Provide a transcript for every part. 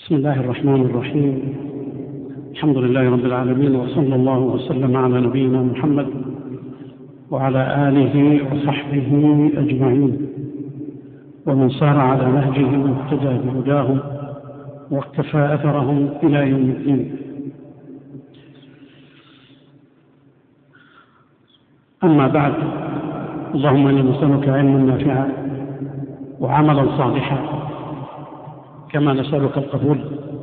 بسم الله الرحمن الرحيم. الحمد لله رب العالمين، وصلى الله وسلم على نبينا محمد وعلى آله وصحبه أجمعين، ومن سار على نهجهم واهتدى بهداهم واقتفى أثرهم إلى يوم الدين. أما بعد، اللهم إنا نسألك علما نافعا وعملا صالحا، كما نسألك القبول.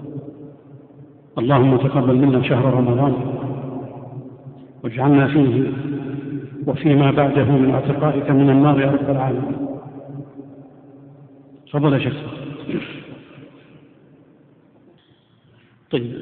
اللهم تقبل منا شهر رمضان، واجعلنا فيه وفيما بعده من اعتقائك من النار يا رب العالمين. تفضل يا شيخ. طيب،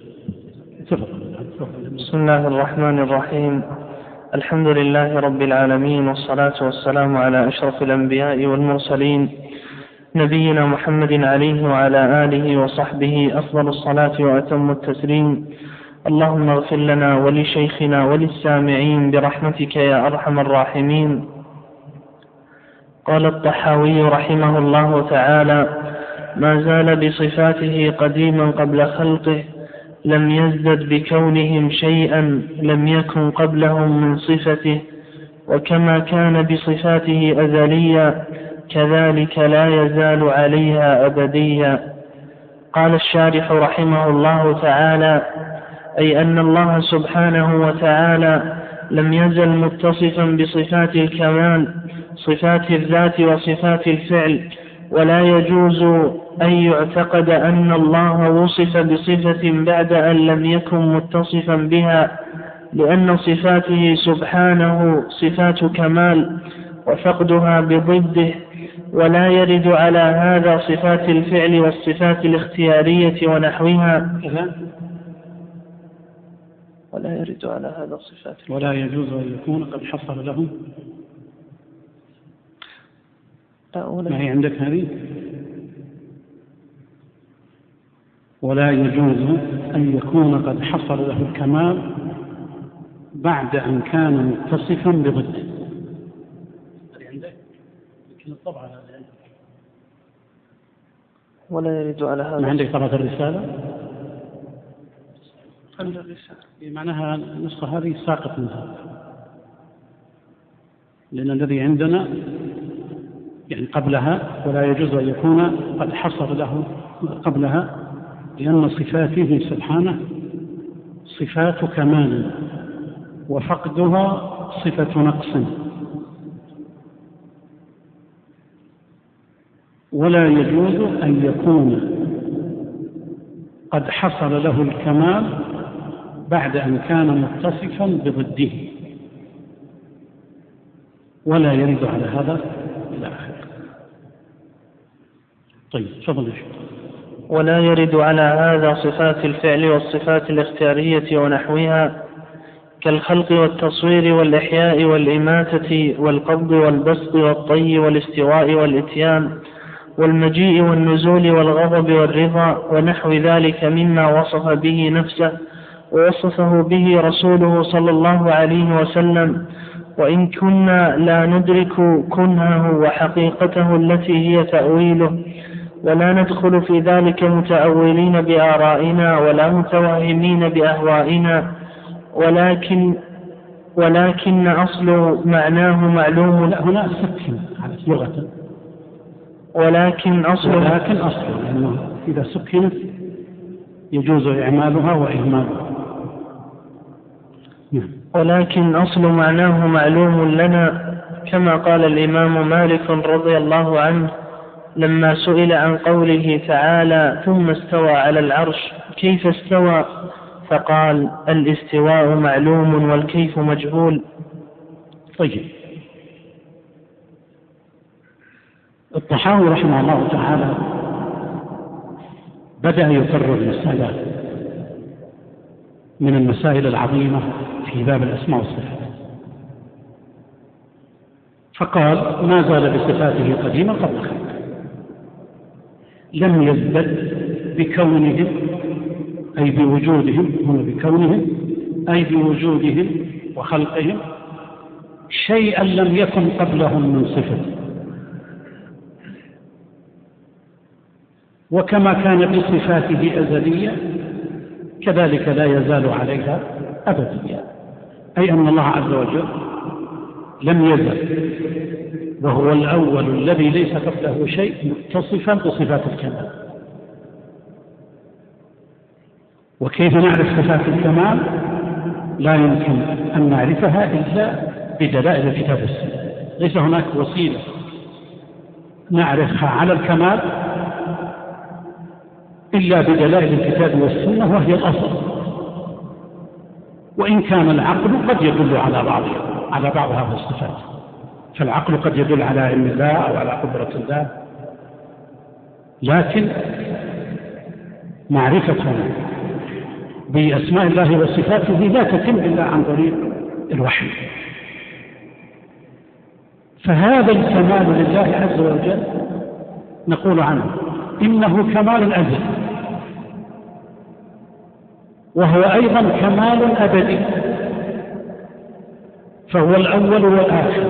بسم الله الرحمن الرحيم. الحمد لله رب العالمين، والصلاة والسلام على أشرف الأنبياء والمرسلين، نبينا محمد عليه وعلى آله وصحبه أفضل الصلاة وأتم التسليم. اللهم اغفر لنا ولشيخنا وللسامعين برحمتك يا أرحم الراحمين. قال الطحاوي رحمه الله تعالى: ما زال بصفاته قديما قبل خلقه، لم يزدد بكونهم شيئا لم يكن قبلهم من صفته، وكما كان بصفاته أزليا كذلك لا يزال عليها أبديا. قال الشارح رحمه الله تعالى: أي أن الله سبحانه وتعالى لم يزل متصفا بصفات الكمال، صفات الذات وصفات الفعل، ولا يجوز أن يعتقد أن الله وصف بصفة بعد أن لم يكن متصفا بها، لأن صفاته سبحانه صفات كمال وفقدها بضده، ولا يرد على هذا صفات الفعل والصفات الاختيارية ونحوها. ولا يرد على هذا صفات الفعل. ولا يجوز أن يكون قد حصل له. ما هي عندك هذه؟ ولا يجوز أن يكون قد حصل له الكمال بعد أن كان متصفا بضده. هذه عندك؟ يمكن الطبعة هذه عندك. ولا يرد على هذا. ما عندك طبعة الرسالة؟ معناها النسخة هذه ساقط منها، لأن الذي عندنا يعني قبلها ولا يجوز أن يكون قد حصل له قبلها، لأن صفاته سبحانه صفات كمال وفقدها صفة نقص. ولا يجوز أن يكون قد حصل له الكمال بعد أن كان متصفا بضده، ولا يرد على هذا إلى آخره. طيب، تفضل يا شيخ. ولا يرد على هذا صفات الفعل والصفات الاختيارية ونحوها، كالخلق والتصوير والإحياء والإماتة والقبض والبسط والطي والاستواء والإتيان والمجيء والنزول والغضب والرضا ونحو ذلك مما وصف به نفسه ووصفه به رسوله صلى الله عليه وسلم. وإن كنا لا ندرك كنهه وحقيقته التي هي تأويله، ولا ندخل في ذلك متأولين بآرائنا ولا متوهمين بأهوائنا، ولكن أصل معناه معلوم. لا، هنا سكن على لغة، ولكن أصل لأنه إذا سكنت يجوز إعمالها وإهمالها. ولكن أصل معناه معلوم لنا، كما قال الإمام مالك رضي الله عنه لما سئل عن قوله تعالى: ثم استوى على العرش، كيف استوى؟ فقال: الاستواء معلوم والكيف مجهول. طيب، الطحاوي رحمه الله تعالى بدأ يكرر مسألة من المسائل العظيمة في باب الأسماء والصفات، فقال: ما زال بصفاته قديما قبل خلقه، لم يزدد بكونهم أي بوجودهم، هم بكونهم أي بوجودهم وخلقهم، شيئا لم يكن قبلهم من صفة، وكما كان بصفاته أزلية كذلك لا يزال عليها أبديا، أي أن الله عز وجل لم يزل وهو الأول الذي ليس قبله شيء متصفا بصفات الكمال. وكيف نعرف صفات الكمال؟ لا يمكن أن نعرفها إلا بدلائل الكتاب والسنة، ليس هناك وسيلة نعرفها على الكمال إلا بدلائل الكتاب والسنة، وهي الأصل. وإن كان العقل قد يدل على بعض هذه الصفات، فالعقل قد يدل على علم الله أو على قدرة الله، لكن معرفتنا بأسماء الله وصفاته لا تتم إلا عن طريق الوحي. فهذا الكمال لله عز وجل نقول عنه إنه كمال أزلي، وهو أيضا كمال أبدي، فهو الأول والآخر.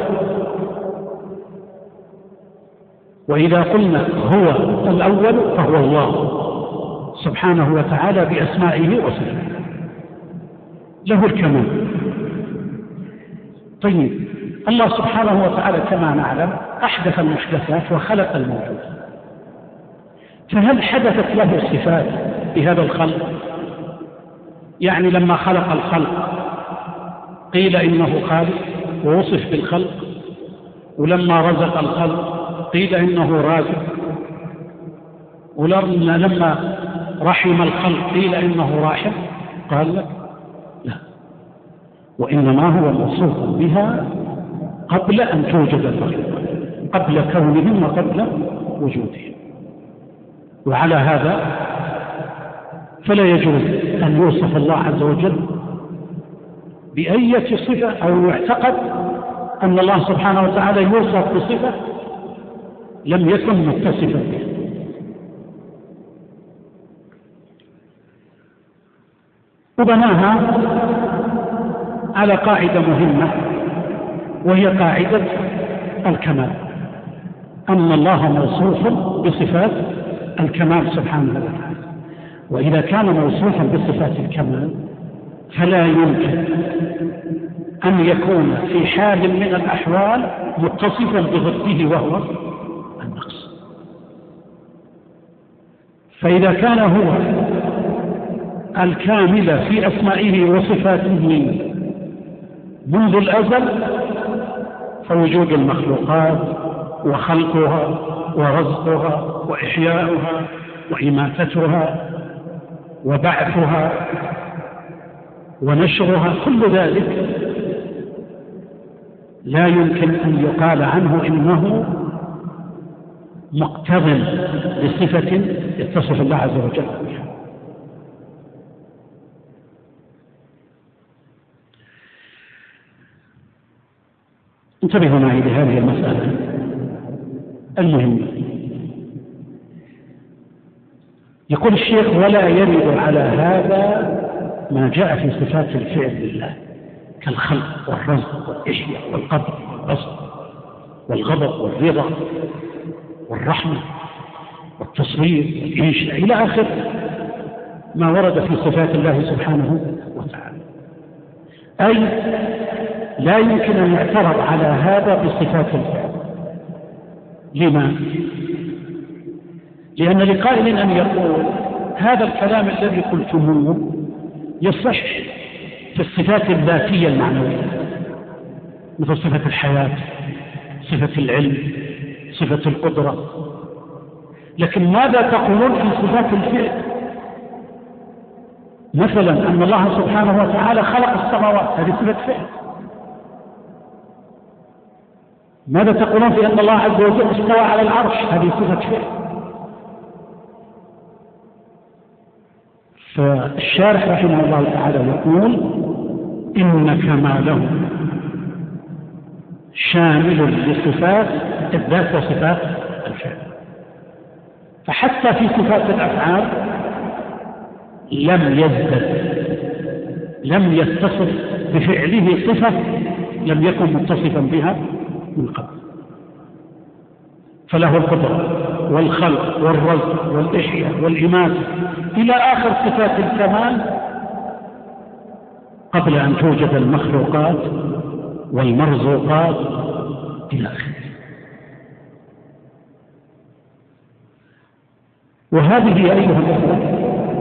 وإذا قلنا هو الأول فهو الله سبحانه وتعالى بأسمائه وصفاته، له الكمال. طيب، الله سبحانه وتعالى كما نعلم أحدث المحدثات وخلق الموجود، فهل حدثت له صفات بهذا الخلق؟ يعني لما خلق الخلق قيل إنه خالق ووصف بالخلق، ولما رزق الخلق قيل إنه رازق، ولما رحم الخلق قيل إنه راحم؟ قال لك لا، وإنما هو موصوف بها قبل أن توجد الخلق، قبل كونهم وقبل وجودهم. وعلى هذا فلا يجوز أن يوصف الله عز وجل بأية صفة أو يعتقد أن الله سبحانه وتعالى يوصف بصفة لم يكن متصفا بها. وبناها على قاعدة مهمة، وهي قاعدة الكمال، أن الله موصوف بصفات الكمال سبحانه وتعالى. وإذا كان موصوفا بصفات الكمال فلا يمكن أن يكون في حال من الأحوال متصفا بضده وهو النقص. فإذا كان هو الكامل في أسمائه وصفاته منذ الأزل، فوجود المخلوقات وخلقها ورزقها وإحياؤها وإماتتها وبعثها ونشرها، كل ذلك لا يمكن أن يقال عنه إنه مقتضٍ بصفة يتصف الله عز وجل بها. انتبهوا معي لهذه المسألة المهمة. يقول الشيخ: ولا يرد على هذا ما جاء في صفات الفعل لله كالخلق والرزق والإحياء والقدر والبسط والغضب والرضا والرحمة والتصوير والإنشاء إلى آخر ما ورد في صفات الله سبحانه وتعالى. أي لا يمكن أن يعترض على هذا بصفات الفعل. لما؟ لأن لقائل أن يقول هذا الكلام الذي قلتموه يصح في الصفات الذاتية المعنوية، مثل صفة الحياة، صفة العلم، صفة القدرة، لكن ماذا تقولون في صفات الفعل؟ مثلا أن الله سبحانه وتعالى خلق السماوات، هذه صفة فعل. ماذا تقولون في أن الله عز وجل استوى على العرش؟ هذه صفة فعل. فالشارح رحمه الله تعالى يقول: إن كماله شامل لصفات الذات وصفات الفعل. فحتى في صفات الأفعال لم يتصف بفعله صفة لم يكن متصفا بها من قبل. فله القدرة والخلق والرزق والإحياء والإماتة إلى آخر صفات الكمال قبل أن توجد المخلوقات والمرزوقات إلى آخره. وهذه أيها الأخوة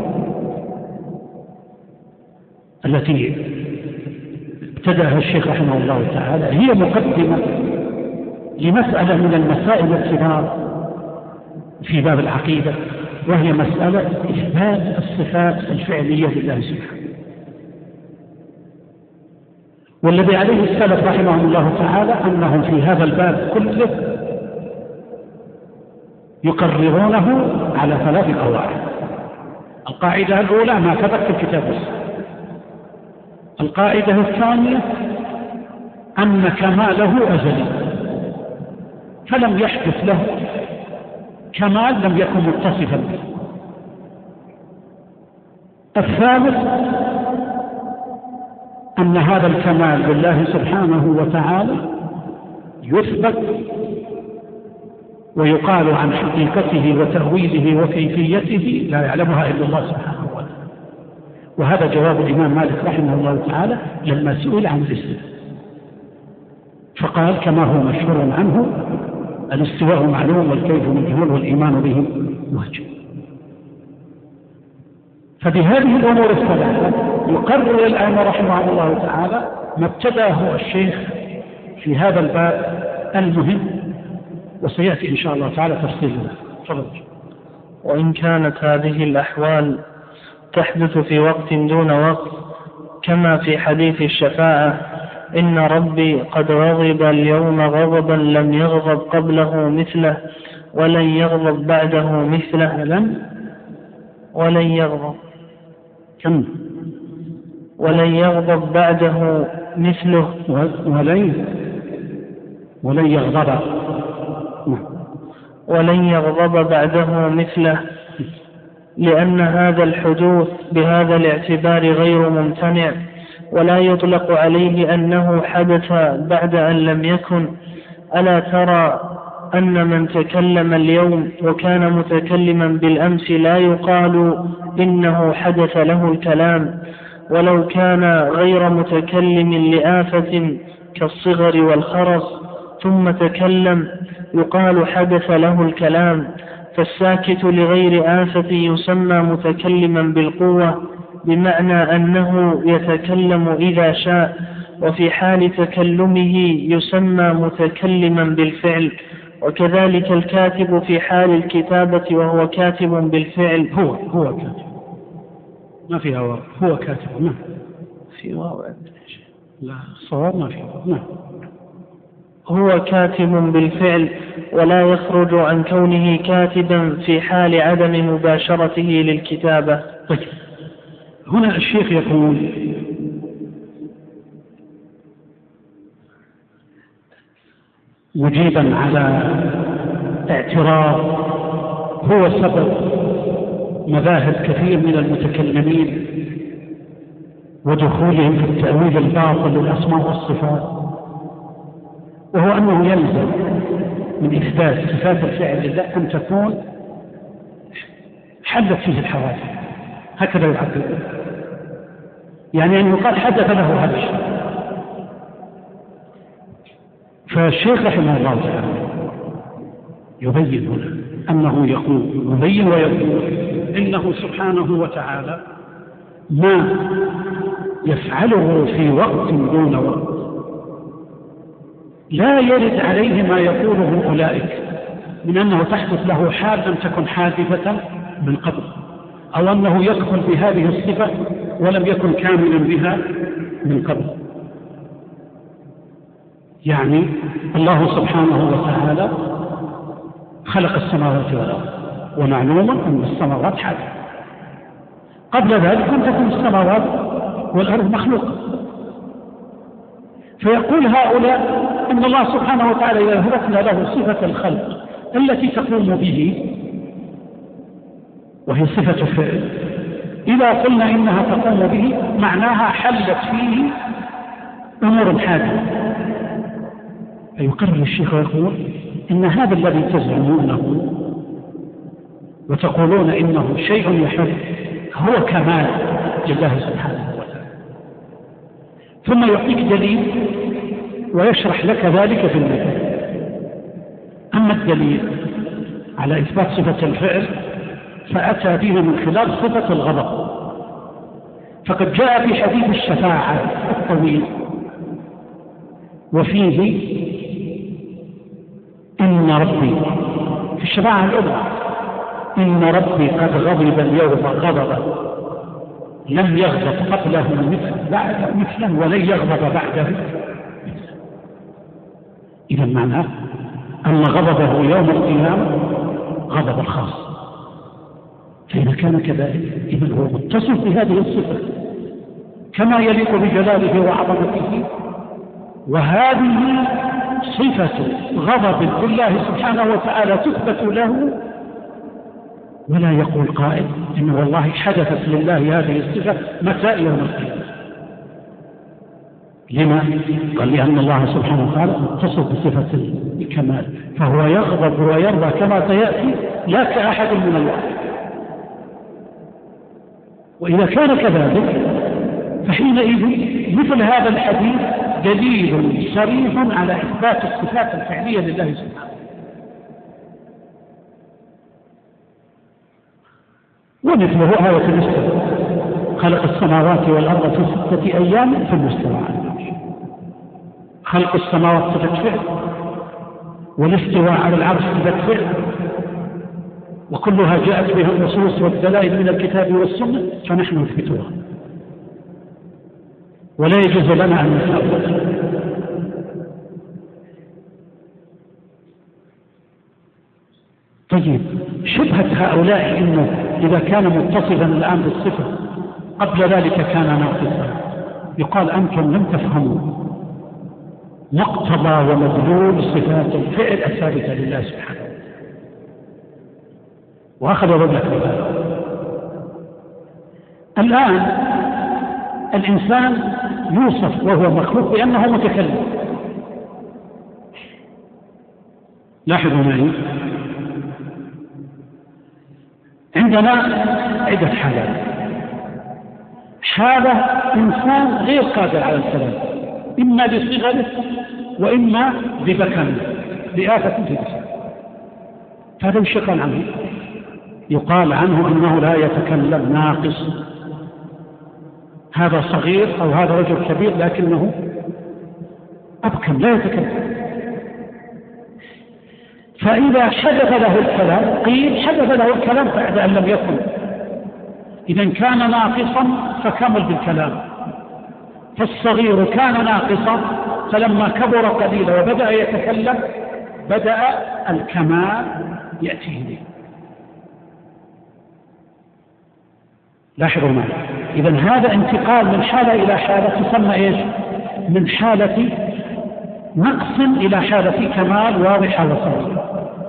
التي ابتدأها الشيخ رحمه الله تعالى هي مقدمة لمسألة من المسائل الكبار في باب العقيدة، وهي مسألة إثبات الصفات الفعلية لله سبحانه، والذي عليه السلف رحمه الله تعالى أنهم في هذا الباب كله يقررونه على 3 قواعد. القاعدة الأولى ما ثبت في الكتاب والسنة. القاعدة الثانية أن كماله أزلي فلم يحدث له كمال لم يكن متصفا به. الثالث أن هذا الكمال لله سبحانه وتعالى يثبت ويقال عن حقيقته وتأويله وكيفيته لا يعلمها إلا الله سبحانه وتعالى. وهذا جواب الإمام مالك رحمه الله تعالى لما سئل عن الاستواء، فقال كما هو مشهور عنه الاستواء معلوم والكيف مجهول والإيمان به واجب. فبهذه الأمور الثلاثة يقرر الآن رحمه الله تعالى ما ابتداه الشيخ في هذا الباب المهم، وسيأتي إن شاء الله تعالى تفصيله. تفضل. وإن كانت هذه الأحوال تحدث في وقت دون وقت كما في حديث الشفاعة إن ربي قد غضب اليوم غضبا لم يغضب قبله مثله ولن يغضب بعده مثله ولن يغضب بعده مثله ولن يغضب بعده مثله، لأن هذا الحدوث بهذا الاعتبار غير ممتنع، ولا يطلق عليه أنه حدث بعد أن لم يكن. ألا ترى أن من تكلم اليوم وكان متكلما بالأمس لا يقال إنه حدث له الكلام، ولو كان غير متكلم لآفة كالصغر والخرس ثم تكلم يقال حدث له الكلام. فالساكت لغير آفة يسمى متكلما بالقوة، بمعنى أنه يتكلم إذا شاء، وفي حال تكلمه يسمى متكلما بالفعل. وكذلك الكاتب في حال الكتابة وهو كاتب بالفعل. هو كاتب ما فيها واو، هو كاتب ما في واو، لا صواب ما فيها واو. هو كاتب بالفعل، ولا يخرج عن كونه كاتبا في حال عدم مباشرته للكتابة. طيب هنا الشيخ يقول مجيبا على اعتراض هو سبب مذاهب كثير من المتكلمين ودخولهم في التأويل الباطل للأسماء والصفات، وهو أنه يلزم من إثبات صفات الفعل لله أن تكون حدث فيه الحوادث، هكذا يعبر، يعني أن يقال حدث له هذا الشيء. فالشيخ رحمه الله تعالى يبين هنا أنه يبين ويقول إنه سبحانه وتعالى ما يفعله في وقت دون وقت لا يرد عليه ما يقوله أولئك من أنه تحدث له حال لم تكن حادثة من قبل، أو أنه يدخل بهذه الصفة ولم يكن كاملا بها من قبل. يعني الله سبحانه وتعالى خلق السماوات والأرض، ومعلوم أن السماوات حادثة، قبل ذلك لم تكن السماوات والأرض مخلوقة. فيقول هؤلاء أن الله سبحانه وتعالى إذا أثبتنا له صفة الخلق التي تقوم به وهي صفة الفعل، إذا قلنا إنها تقوم به معناها حلت فيه أمور حادثة. فيقرر الشيخ ويقول إن هذا الذي تزعمونه وتقولون إنه شيء يحل هو كمال لله سبحانه وتعالى، ثم يعطيك دليل ويشرح لك ذلك في المثال. أما الدليل على إثبات صفة الفعل فأتى به من خلال صفة الغضب، فقد جاء في حديث الشفاعة الطويل وفيه إن ربي في الشفاعة الأولى إن ربي قد غضب اليوم غضبا لم يغضب قبله مثله ولن يغضب بعده. إذا معناه أن غضبه يوم القيامة غضب الخاص، فإذا كان كذلك إذا هو متصف بهذه الصفة كما يليق بجلاله وعظمته، وهذه صفة غضب لله سبحانه وتعالى تثبت له، ولا يقول قائل إن والله حدثت لله هذه الصفة متى يوم القيامة. لما؟ قال لأن الله سبحانه وتعالى متصف بصفة الكمال، فهو يغضب ويرضى كما سيأتي لا كأحد من الله. وإذا كان كذلك فحينئذ مثل هذا الحديث دليل صريح على إثبات الصفات الفعلية لله سبحانه. ومثله آية الاستواء خلق السماوات والأرض في 6 أيام في الاستواء على العرش. خلق السماوات صفة فعل، والاستواء على العرش صفة فعل، وكلها جاءت بها النصوص والدلائل من الكتاب والسنة، فنحن نثبتها ولا يجوز لنا أن نتأول. طيب شبهة هؤلاء إنه إذا كان متصفا الآن بالصفة قبل ذلك كان ناقصا، يقال أنتم لم تفهموا مقتضى ومدلول صفات الفعل الثابتة لله سبحانه. وأخذ ربك بهذا. الآن الإنسان يوصف وهو مخلوق بأنه متكلم. لاحظوا معي، عندنا عدة حالات. حالة إنسان غير قادر على الكلام، إما بصغره وإما ببكمه بآفة في جسده، فهذا يشكل عنه، يقال عنه أنه لا يتكلم ناقص، هذا صغير أو هذا رجل كبير لكنه أبكم لا يتكلم. فإذا حدث له الكلام قيل حدث له الكلام بعد أن لم يكن، إذا كان ناقصا فكمل بالكلام، فالصغير كان ناقصا فلما كبر قليلا وبدأ يتكلم بدأ الكمال يأتيه به. لاحظوا معي، إذا هذا انتقال من حالة إلى حالة تسمى إيش؟ من حالة نقص إلى حالة كمال واضحة وصريحة.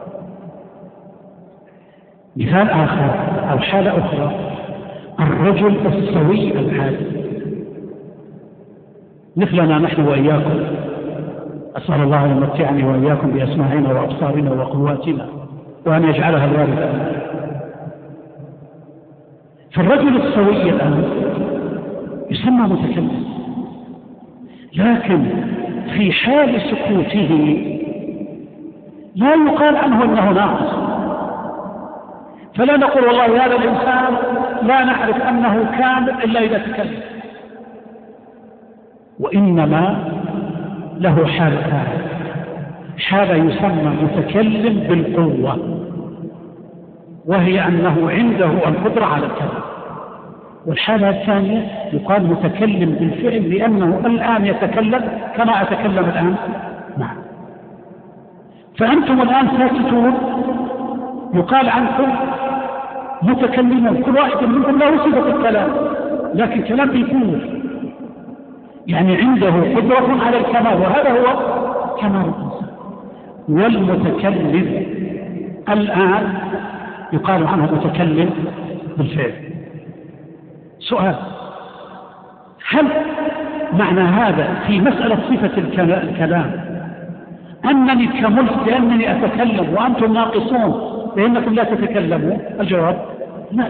مثال آخر أو حالة أخرى، الرجل السوي العادل مثلنا نحن وإياكم، أسأل الله أن يمتعني وإياكم بأسماعنا وأبصارنا وقواتنا وأن يجعلها الوارث لنا. فالرجل السوي الآن يسمى متكلم، لكن في حال سكوته لا يقال عنه أنه ناقص، فلا نقول والله هذا الإنسان لا نعرف أنه كامل إلا إذا تكلم، وإنما له حالتان، حالة يسمى متكلم بالقوة وهي أنه عنده القدرة على الكلام، والحالة الثانية يقال متكلم بالفعل لأنه الآن يتكلم كما أتكلم الآن معه. فأنتم الآن ساكتون يقال عنكم متكلمون، كل واحد منكم له صفة الكلام لكن كلام بيقول يعني عنده قدرة على الكمال، وهذا هو كمال الإنسان. والمتكلم الآن يقال عنه متكلم بالفعل. سؤال، هل معنى هذا في مسألة صفة الكلام أنني كملت لأنني أتكلم وأنتم ناقصون لأنكم لا تتكلمون؟ الجواب لا.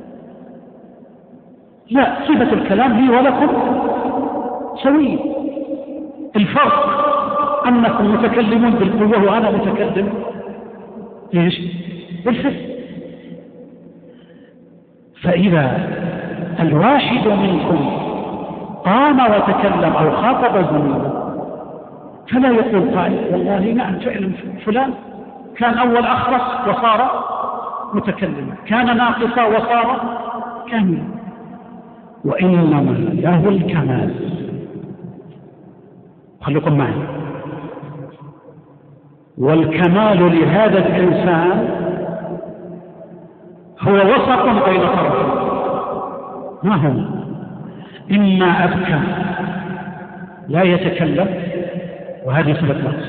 لا، صفة الكلام لي ولكم سوية. الفرق أنكم متكلمون بالقوة وأنا متكلم إيش؟ بالحس. فإذا الواحد منكم قام وتكلم أو خاطب زميله فلا يقول قائل والله نعم فعلا فلان كان أول أخرس وصار متكلما، كان ناقصا وصار كاملا، وإنما له الكمال. خليكم معي. والكمال لهذا الإنسان هو وسط بين طرفين. ما هو؟ إما أبكى لا يتكلم وهذه صفة نقص،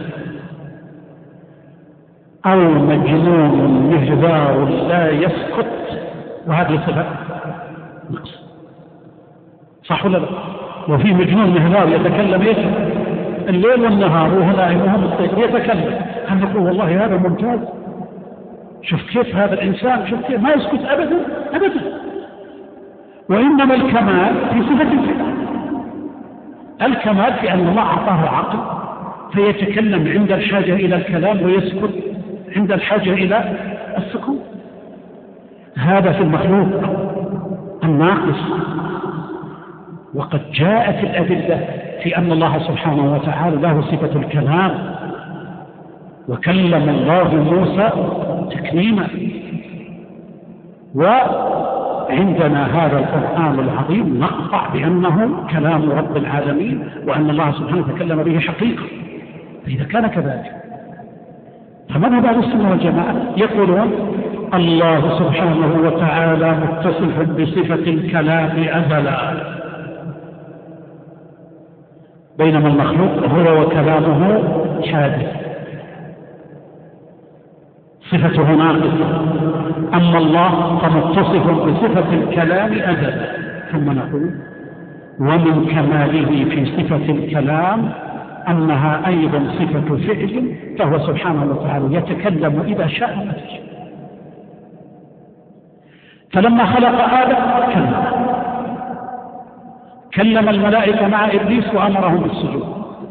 أو مجنون مهذار لا يسكت وهذه صفة نقص. صح ولا لا؟ وفي مجنون مهذار يتكلم ايش؟ الليل والنهار وهو نائم وهو مستيقظ يتكلم، هل نقول والله هذا ممتاز؟ شوف كيف هذا الإنسان، شوف كيف ما يسكت أبدا أبدا. وإنما الكمال في صفة الفعل. الكمال في أن الله أعطاه عقل فيتكلم عند الحاجة إلى الكلام ويسكت عند الحاجة إلى السكوت. هذا في المخلوق الناقص. وقد جاءت الأدلة في أن الله سبحانه وتعالى له صفة الكلام، وكلم الله موسى تكليما. وعندنا هذا القرآن العظيم نقطع بأنه كلام رب العالمين وأن الله سبحانه تكلم به حقيقة. فإذا كان كذلك فمذهب أهل السنة والجماعة يقولون الله سبحانه وتعالى متصف بصفة الكلام أزلا، بينما المخلوق هو وكلامه حادث صفته ناقصة. أما الله فمتصف بصفة الكلام أزلا. ثم نقول ومن كماله في صفة الكلام أنها أيضا صفة فعل، فهو سبحانه وتعالى يتكلم إذا شاء ما تشاء. فلما خلق آدم كلم الملائكة مع إبليس وأمرهم بالسجود.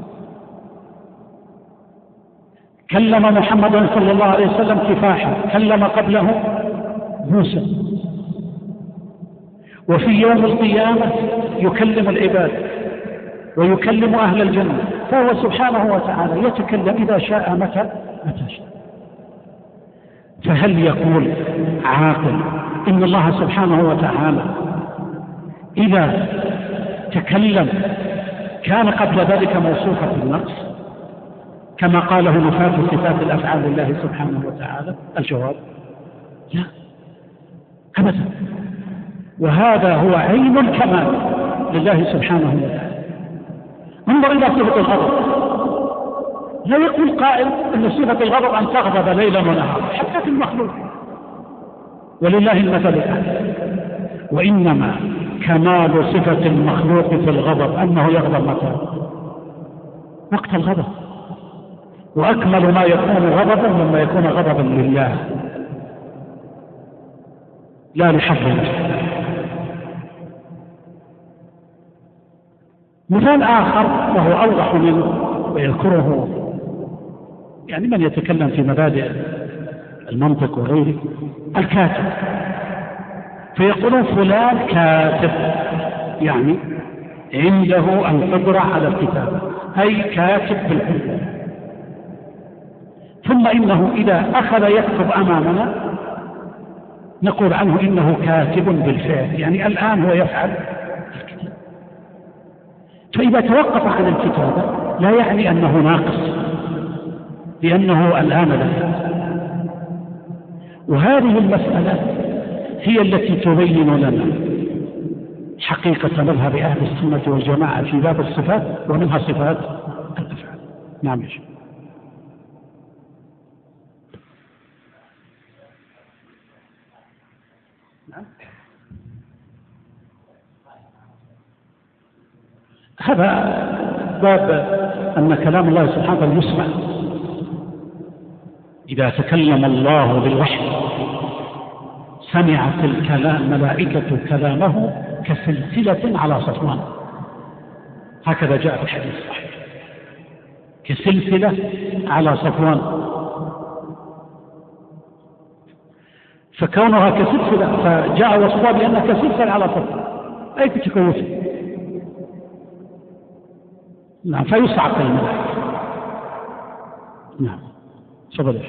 كلم محمدا صلى الله عليه وسلم كفاحا، كلم قبله موسى. وفي يوم القيامة يكلم العباد ويكلم أهل الجنة، فهو سبحانه وتعالى يتكلم إذا شاء متى شاء. فهل يقول عاقل إن الله سبحانه وتعالى إذا تكلم كان قبل ذلك موصوفا بالنقص كما قاله نفاة صفات الأفعال لله سبحانه وتعالى؟ الجواب لا أبدا. وهذا هو عين الكمال لله سبحانه وتعالى. انظر إلى صفة الغضب، لا يقول قائل أن صفة الغضب أن تغضب ليلا ونهارا حتى في المخلوق، ولله المثل الأعلى. وإنما كمال صفة المخلوق في الغضب أنه يغضب متى؟ وقت الغضب. وأكمل ما يكون غضبا لما يكون غضبا لله لا لحظ نفسه. مثال آخر وهو أوضح منه ويذكره يعني من يتكلم في مبادئ المنطق وغيره، الكاتب. فيقولون فلان كاتب، يعني عنده القدرة على الكتابة، أي كاتب بالعلم. ثم إنه إذا أخذ يكتب أمامنا نقول عنه إنه كاتب بالفعل، يعني الآن هو يفعل الكتاب. فإذا توقف عن الكتابة لا يعني أنه ناقص، لأنه الآن لا يكتب. وهذه المسألة هي التي تبين لنا حقيقة مذهب أهل السنة والجماعة في باب الصفات، ومنها صفات الأفعال. نعم يا شيخ. هذا باب أن كلام الله سبحانه وتعالى يسمع إذا تكلم الله بالوحي سمعت الملائكة كلامه كسلسلة على صفوان، هكذا جاء في الحديث الصحيح، كسلسلة على صفوان. فكونها كسلسلة فجاء وصفها بأنها كسلسلة على صفوان أي تكوفه. نعم، فيصعق الملائكة. نعم، تفضل.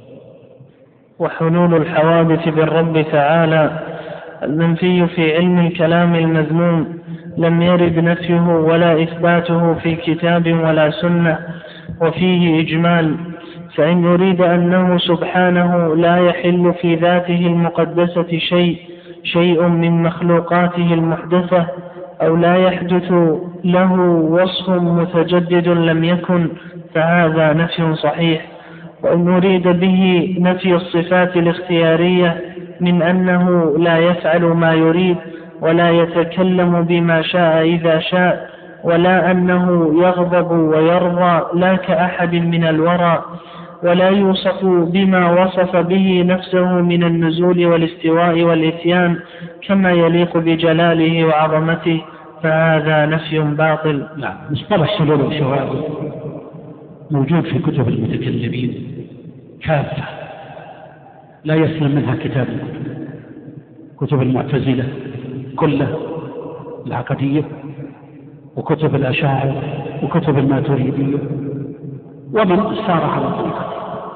وحلول الحوادث بالرب تعالى المنفي في علم الكلام المذموم لم يرد نفيه ولا إثباته في كتاب ولا سنة، وفيه إجمال. فإن يريد أنه سبحانه لا يحل في ذاته المقدسة شيء من مخلوقاته المحدثة، أو لا يحدث له وصف متجدد لم يكن، فهذا نفي صحيح. وإن يريد به نفي الصفات الاختيارية من أنه لا يفعل ما يريد ولا يتكلم بما شاء إذا شاء، ولا أنه يغضب ويرضى لا كأحد من الورى، ولا يوصف بما وصف به نفسه من النزول والاستواء والإتيان كما يليق بجلاله وعظمته، فهذا نفي باطل. نعم، مصطلح حلول الحوادث موجود في كتب المتكلمين كافة، لا يسلم منها كتاب. كتب المعتزلة كلها العقدية، وكتب الأشاعرة، وكتب الماتريدية، ومن سار على طريقته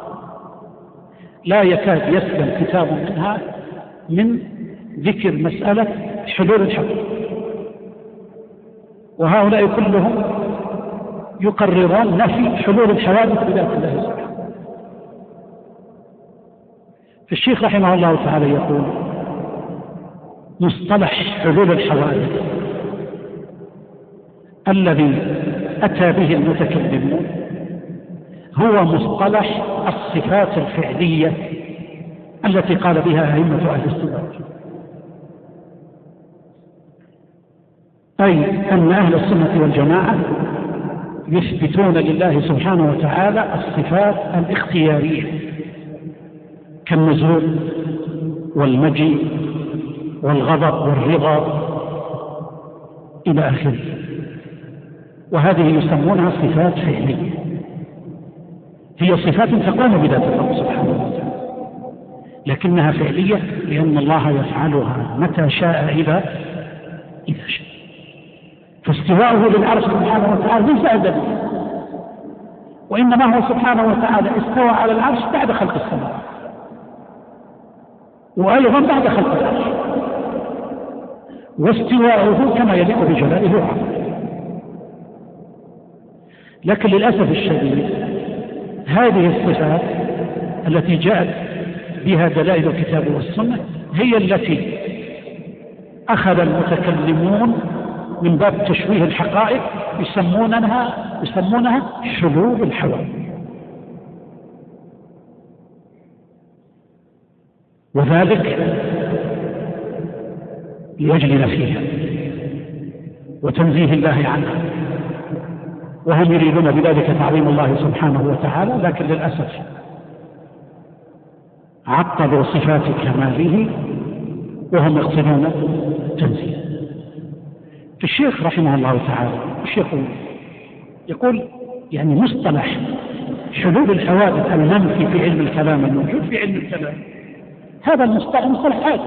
لا يكاد يسلم كتاب منها من ذكر مسألة حلول الحوادث. وهؤلاء كلهم يقررون نفي حلول الحوادث بذات الله سبحانه. فالشيخ رحمه الله تعالى يقول: مصطلح حلول الحوادث الذي أتى به المتكلمون هو مصطلح الصفات الفعلية التي قال بها أئمة أهل السنة، أي أن أهل السنة والجماعة يثبتون لله سبحانه وتعالى الصفات الاختيارية كالنزول والمجيء والغضب والرضا إلى آخره، وهذه يسمونها صفات فعلية، هي صفات تقوم بذات الله سبحانه وتعالى، لكنها فعلية لأن الله يفعلها متى شاء إذا شاء. فاستواءه للعرش سبحانه وتعالى ليس أزلي، وإنما هو سبحانه وتعالى استوى على العرش بعد خلق السماء، وأيضا بعد خلق العرش، واستواءه كما يليق بجلاله وعظمته. لكن للأسف الشديد هذه الصفات التي جاءت بها دلائل الكتاب والسنة هي التي أخذ المتكلمون من باب تشويه الحقائق يسمونها حلول الحوادث، وذلك لأجل نفيها وتنزيه الله عنها، وهم يريدون بذلك تعظيم الله سبحانه وتعالى، لكن للأسف عطلوا صفات كماله وهم يقصدون تنزيه. الشيخ رحمه الله تعالى الشيخ يقول يعني مصطلح حلول الحوادث المنفي في علم الكلام الموجود في علم الكلام، هذا المصطلح حادث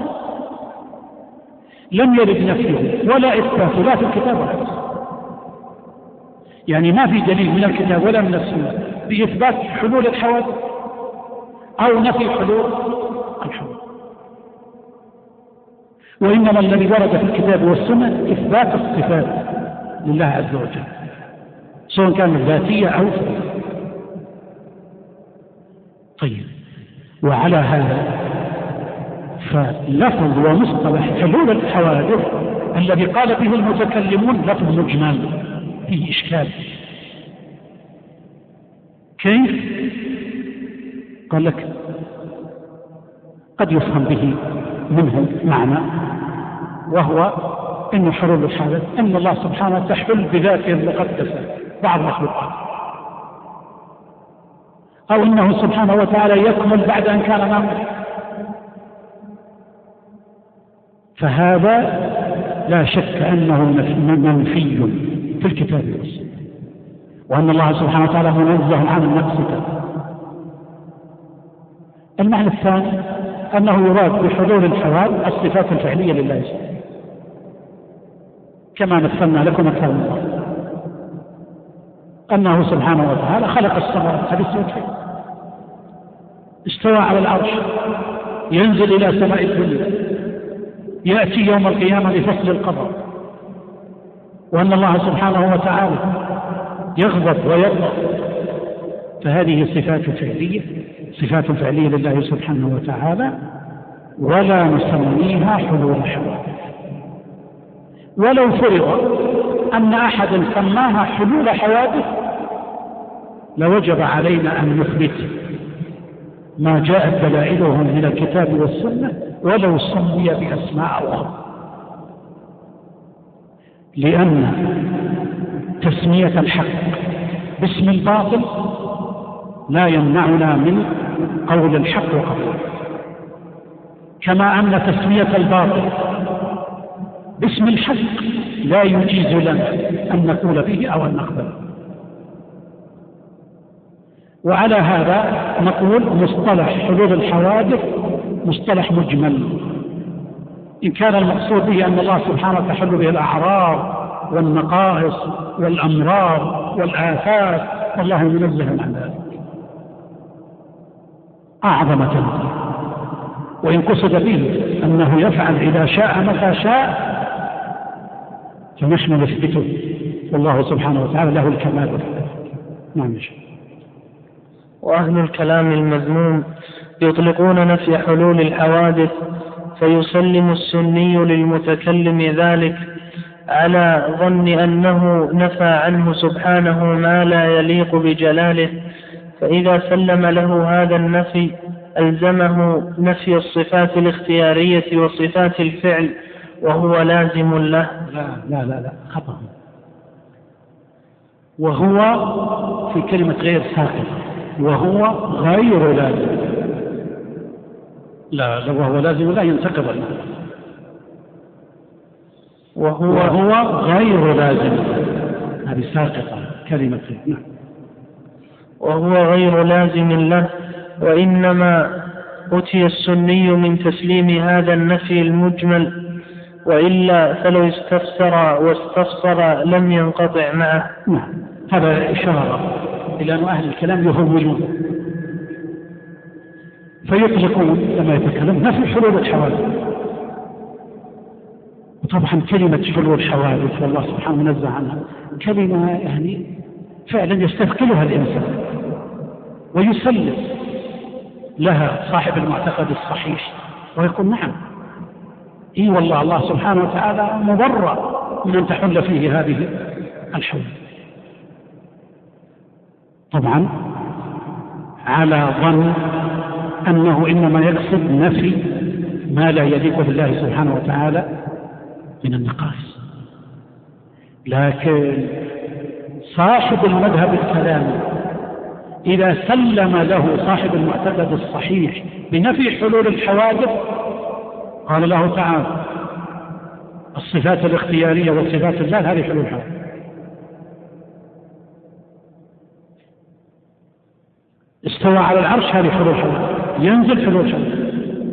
لم يرد نفيه ولا إثباته لا في الكتاب ولا في السنة، يعني ما في دليل من الكتاب ولا من السنة بإثبات حلول الحوادث أو نفي حلول الحوادث، وإنما الذي ورد في الكتاب والسنة إثبات الصفات لله عز وجل سواء كانت ذاتية أو صفات. طيب، وعلى هذا فلفظ ومصطلح حلول الحوادث الذي قال به المتكلمون لفظ مجمل فيه إشكال. كيف؟ قال لك قد يفهم به منه معنى، وهو إن حلول الحادث أن الله سبحانه تحل بذاته المقدسة بعض مخلوقات، أو أنه سبحانه وتعالى يكمل بعد أن كان ناقصا، فهذا لا شك أنه منفي في الكتاب والسنة، وأن الله سبحانه وتعالى منزه عن النقص. المعنى الثاني أنه يراد بحلول الحوادث الصفات الفعلية لله سبحانه، كما مثلنا لكم أكثر من مرة أنه سبحانه وتعالى خلق السماوات، هذه الصفات، استوى على العرش، ينزل إلى سماء الدنيا، يأتي يوم القيامة لفصل القضاء، وأن الله سبحانه وتعالى يغضب ويرضى، فهذه صفات فعلية، صفات فعلية لله سبحانه وتعالى، ولا نسميها حلول حوادث. ولو فرض أن أحد سماها حلول حوادث لوجب علينا أن نثبت ما جاءت دلائله من الكتاب والسنة ولو سمي بأسماء أخرى، لأن تسمية الحق باسم الباطل لا يمنعنا من قول الحق وقوله، كما أن تسمية الباطل باسم الحق لا يجيز لنا أن نقول به أو أن نقبله. وعلى هذا نقول مصطلح حلول الحوادث مصطلح مجمل، إن كان المقصود به أن الله سبحانه تحل به الأعراض والنقائص والأمراض والآفات، والله منزه عن ذلك أعظم تنزيه. وإن قصد به أنه يفعل إذا شاء متى شاء فنحن نثبته، والله سبحانه وتعالى له الكمال والحق. نعم. وأهل الكلام المذموم يطلقون نفي حلول الحوادث، فيسلم السني للمتكلم ذلك على ظن أنه نفى عنه سبحانه ما لا يليق بجلاله، فإذا سلم له هذا النفي ألزمه نفي الصفات الاختيارية وصفات الفعل، وهو لازم له. لا خطأ، وهو في كلمة غير ساقط، وهو غير لازم. لا وهو لازم لا ينتقض المعنى، وهو غير لازم، هذه ساقطة كلمة غير. وهو غير لازم له، وإنما أتي السني من تسليم هذا النفي المجمل، وإلا فلو استفسر واستفسر لم ينقطع معه. نعم، هذا إشارة إلى أن أهل الكلام يهولون فيطلقون لما يتكلم نفي حلول الحوادث. وطبعا كلمة حلول الحوادث والله سبحانه منزه عنها كلمة يعني فعلا يستثقلها الإنسان ويسلم لها صاحب المعتقد الصحيح ويقول نعم إيه والله الله سبحانه وتعالى مبرأ من أن تحل فيه هذه الحلول، طبعا على ظن أنه إنما يقصد نفي ما لا يليق بالله سبحانه وتعالى من النقائص. لكن صاحب المذهب الكلامي إذا سلم له صاحب المعتقد الصحيح بنفي حلول الحوادث قال له تعالى الصفات الاختيارية والصفات الله هذه حلول الحوادث. استوى على العرش هذه حلول الحوادث، ينزل حلول الحوادث،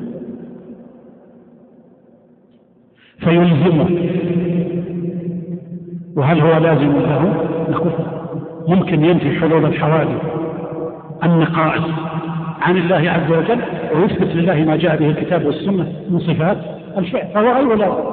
فيلزمه. وهل هو لازم له؟ نقول ممكن ينفي حلول الحوادث النقائص عن الله عز وجل ويثبت لله ما جاء به الكتاب والسنة من صفات الفعل، فهو غير لازم.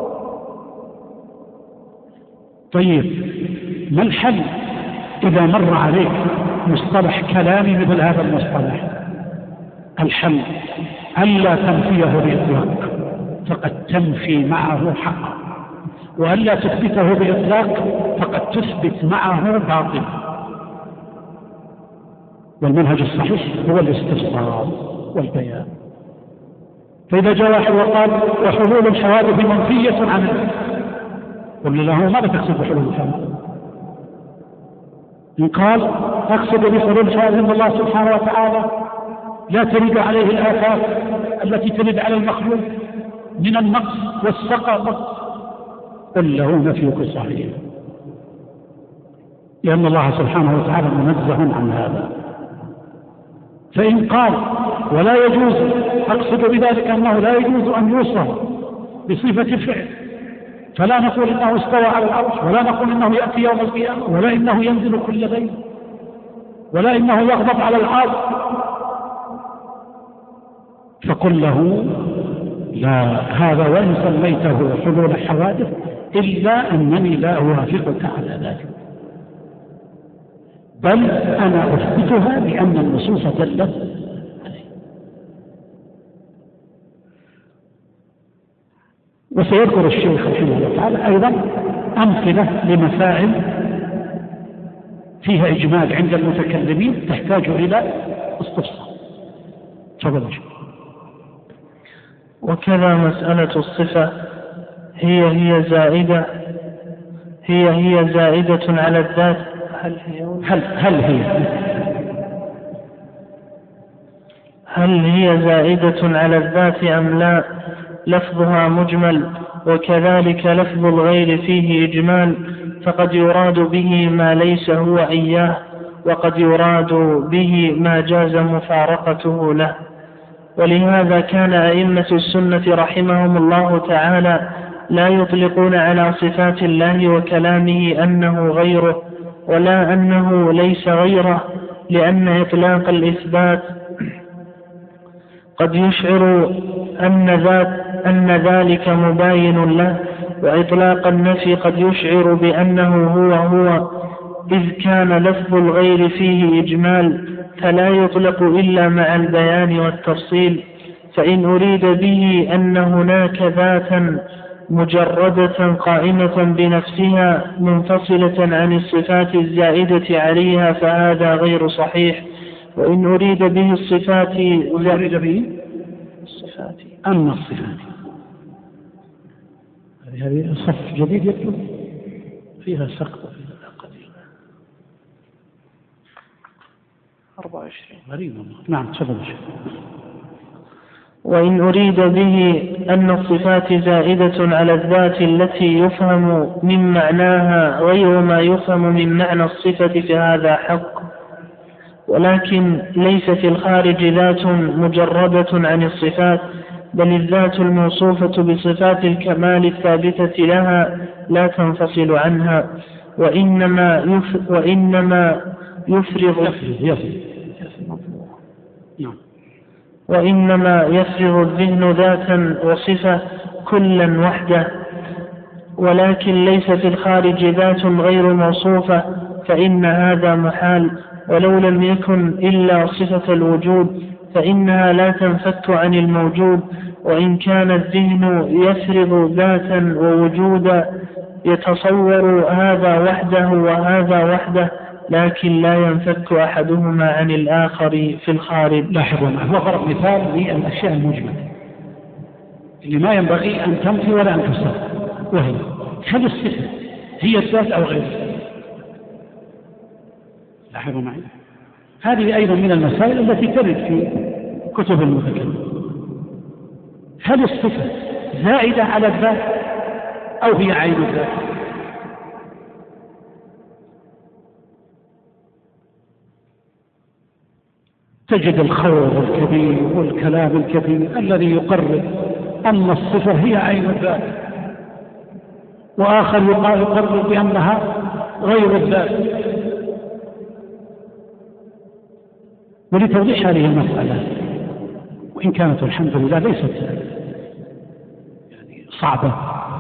طيب ما الحل إذا مر عليك مصطلح كلامي مثل هذا المصطلح؟ الحل ألا تنفيه بإطلاق، فقد تنفي معه حقا، وألا تثبته بإطلاق فقد تثبت معه باطل. والمنهج الصحيح هو الاستفسار والبيان. فإذا جاء واحد وقال وحلول الحوادث منفية عن الله، قل له ماذا تقصد بحلول الحوادث؟ إن قال أقصد بحلول هذا أن الله سبحانه وتعالى لا ترد عليه الآفات التي ترد على المخلوق من النقص والسقط، قل له نفيك صحيح، لأن الله سبحانه وتعالى منزه عن هذا. فإن قال ولا يجوز، أقصد بذلك أنه لا يجوز أن يوصف بصفة الفعل، فلا نقول إنه استوى على العرش، ولا نقول إنه يأتي يوم القيامة، ولا إنه ينزل كل ليل، ولا إنه يغضب على العاصي، فقل له لا، هذا وإن سميته حلول حوادث إلا أنني لا أوافقك على ذلك، بل أنا أثبتها لأن النصوص دلت عليه. وسيذكر الشيخ رحمه الله تعالى أيضا أمثلة لمسائل فيها إجمال عند المتكلمين تحتاج إلى استفسار. تفضل. وكذا مسألة الصفة هي زائدة على الذات. هل هي زائدة على الذات أم لا؟ لفظها مجمل، وكذلك لفظ الغير فيه إجمال، فقد يراد به ما ليس هو إياه، وقد يراد به ما جاز مفارقته له. ولهذا كان أئمة السنة رحمهم الله تعالى لا يطلقون على صفات الله وكلامه أنه غيره ولا أنه ليس غيره، لأن إطلاق الإثبات قد يشعر أن ذلك مباين له، وإطلاق النفي قد يشعر بأنه هو، إذ كان لفظ الغير فيه إجمال فلا يطلق إلا مع البيان والتفصيل. فإن أريد به أن هناك ذاتا مجردة قائمة بنفسها منفصلة عن الصفات الزائدة عليها فهذا غير صحيح. وإن أريد به الصفات أما الصفات هذه صف جديد يكتب فيها سقط قديمة 24 غريبة. نعم تفضل. وإن أريد به أن الصفات زائدة على الذات التي يفهم من معناها غير ما يفهم من معنى الصفة فهذا حق، ولكن ليس في الخارج ذات مجردة عن الصفات، بل الذات الموصوفة بصفات الكمال الثابتة لها لا تنفصل عنها، وإنما يفرغ الذهن ذاتا وصفة كلا وحده، ولكن ليس في الخارج ذات غير موصوفة، فإن هذا محال. ولو لم يكن إلا صفة الوجود فإنها لا تنفك عن الموجود، وإن كان الذهن يفرغ ذاتا ووجودا يتصور هذا وحده وهذا وحده، لكن لا ينفك أحدهما عن الآخر في الخارج. لاحظوا هو ضرب مثال للأشياء المجملة اللي ما ينبغي أن تنفي ولا أن تفسر، وهي هل الصفة هي الذات أو غيرها؟ لاحظوا معي، هذه أيضا من المسائل التي ترد في كتب المتكلم. هل الصفة زائدة على الذات أو هي عين الذات؟ تجد الخوض الكبير والكلام الكبير الذي يقرر أن الصفة هي عين الذات، وآخر يقرر بأنها غير الذات. ولتوضيح هذه المسألة، وإن كانت الحمد لله ليست يعني صعبة،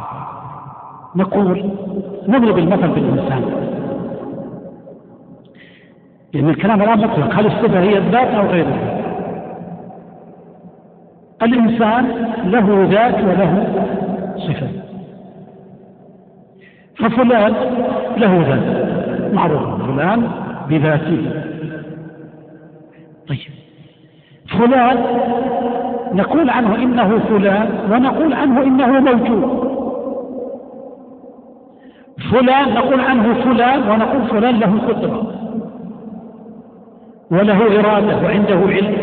نضرب المثل بالإنسان، لأن الكلام الآن مطلق، هل الصفة هي الذات أو غير الذات؟ الإنسان له ذات وله صفة، ففلان له ذات معروف، فلان بذاته. طيب فلان نقول عنه إنه فلان ونقول عنه إنه موجود، فلان نقول عنه فلان ونقول فلان له قدرة، وله إرادة وعنده علم.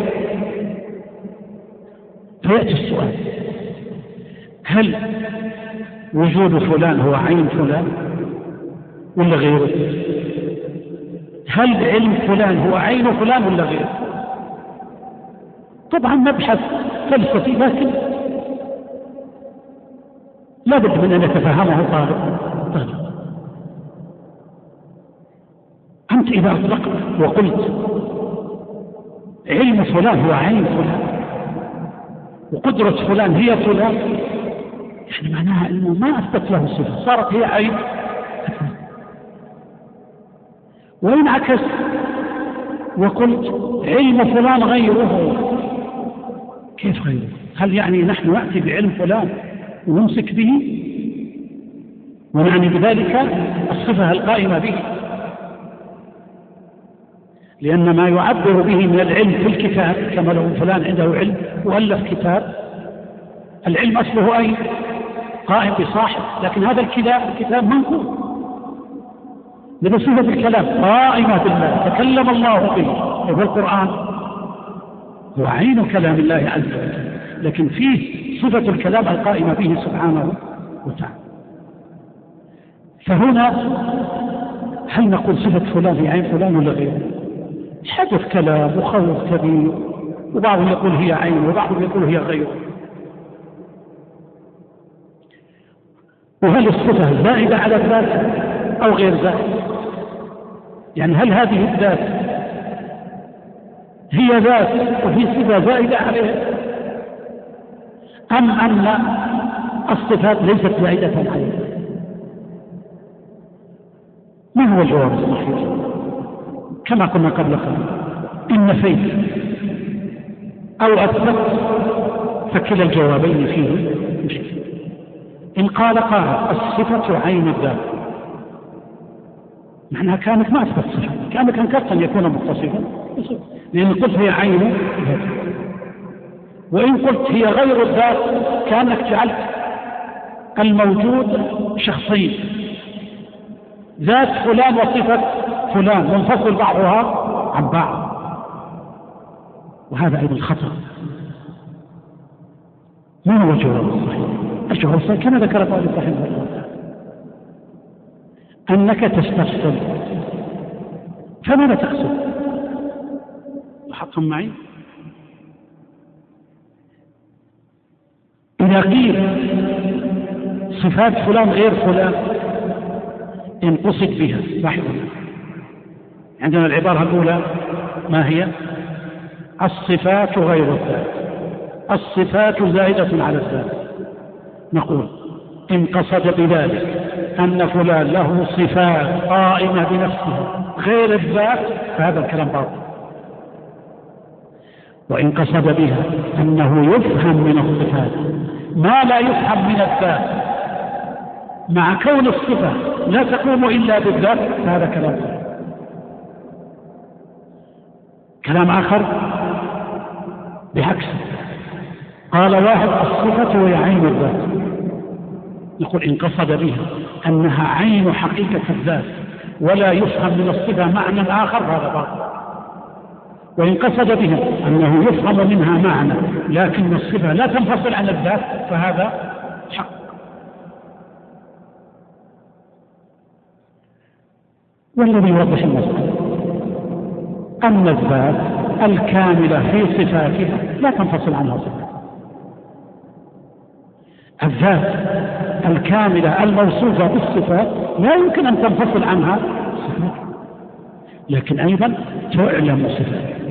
فيأتي السؤال: هل وجود فلان هو عين فلان ولا غيره؟ هل علم فلان هو عين فلان ولا غيره؟ طبعا مبحث فلسفي، لكن لا بد من أن يتفهمه طالب. أنت إذا أطلقت وقلت علم فلان هو عين فلان وقدرة فلان هي فلان، يعني معناها أنه ما أثبت له صفة، صارت هي عين. وإن عكس وقلت علم فلان غيره، كيف غيره؟ هل يعني نحن نأتي بعلم فلان ونمسك به ونعني بذلك الصفة القائمة به؟ لأن ما يعبر به من العلم في الكتاب، كما لو فلان عنده علم وألف كتاب، العلم أصله أي قائم بصاحب، لكن هذا الكتاب منقول بصفة الكلام قائمة بالله، تكلم الله به وفي القرآن هو عين كلام الله عز وجل، لكن فيه صفة الكلام القائمة به سبحانه وتعالى. فهنا هل نقول صفة فلان هي عين فلان ولا غيره؟ حدث كلام وخوف كبير، وبعضهم يقول هي عين وبعضهم يقول هي غيره. وهل الصفة زائدة على الذات أو غير زائدة؟ يعني هل هذه الذات هي ذات وفي صفة زائدة عليها، أم أن الصفات ليست زائدة عليها؟ ما هو الجواب الصحيح؟ كما قلنا قبل قليل: إن نفيت أو أثبت فكلا الجوابين فيه مشكلة. إن قال قائل الصفة عين الذات، معناها كانك ما أثبت صفة، كانك أنكرت أن يكون متصفا، لأن قلت هي عين ذات. وإن قلت هي غير الذات كانك جعلت الموجود شخصين، ذات فلان وصفة فلان منفصل بعضها عن بعض، وهذا أيضا خطأ. ما هو الجواب الصحيح؟ الجواب الصحيح كما ذكر طالب رحمه الله تعالى أنك تستفسر. فماذا تقصد؟ لاحظتم معي؟ إذا قيل صفات فلان غير فلان إن قصد بها، لاحظوا عندنا العبارة الأولى ما هي؟ الصفات غير الذات، الصفات زائدة على الذات. نقول إن قصد بذلك أن فلان له صفات قائمة بنفسه غير الذات فهذا الكلام باطل. وإن قصد بها أنه يفهم من الصفات ما لا يفهم من الذات مع كون الصفة لا تقوم إلا بالذات فهذا كلام باطل. كلام آخر بعكسه، قال واحد الصفة هي عين الذات، نقول إن قصد بها أنها عين حقيقة الذات ولا يفهم من الصفة معنى آخر هذا باطل. وإن قصد بها أنه يفهم منها معنى لكن الصفة لا تنفصل عن الذات فهذا حق. والذي يوضح المسألة أن الذات الكاملة في صفاتها لا تنفصل عنها صفة. الذات الكاملة الموصوفة بالصفات لا يمكن أن تنفصل عنها صفات، لكن أيضا تعلم صفات.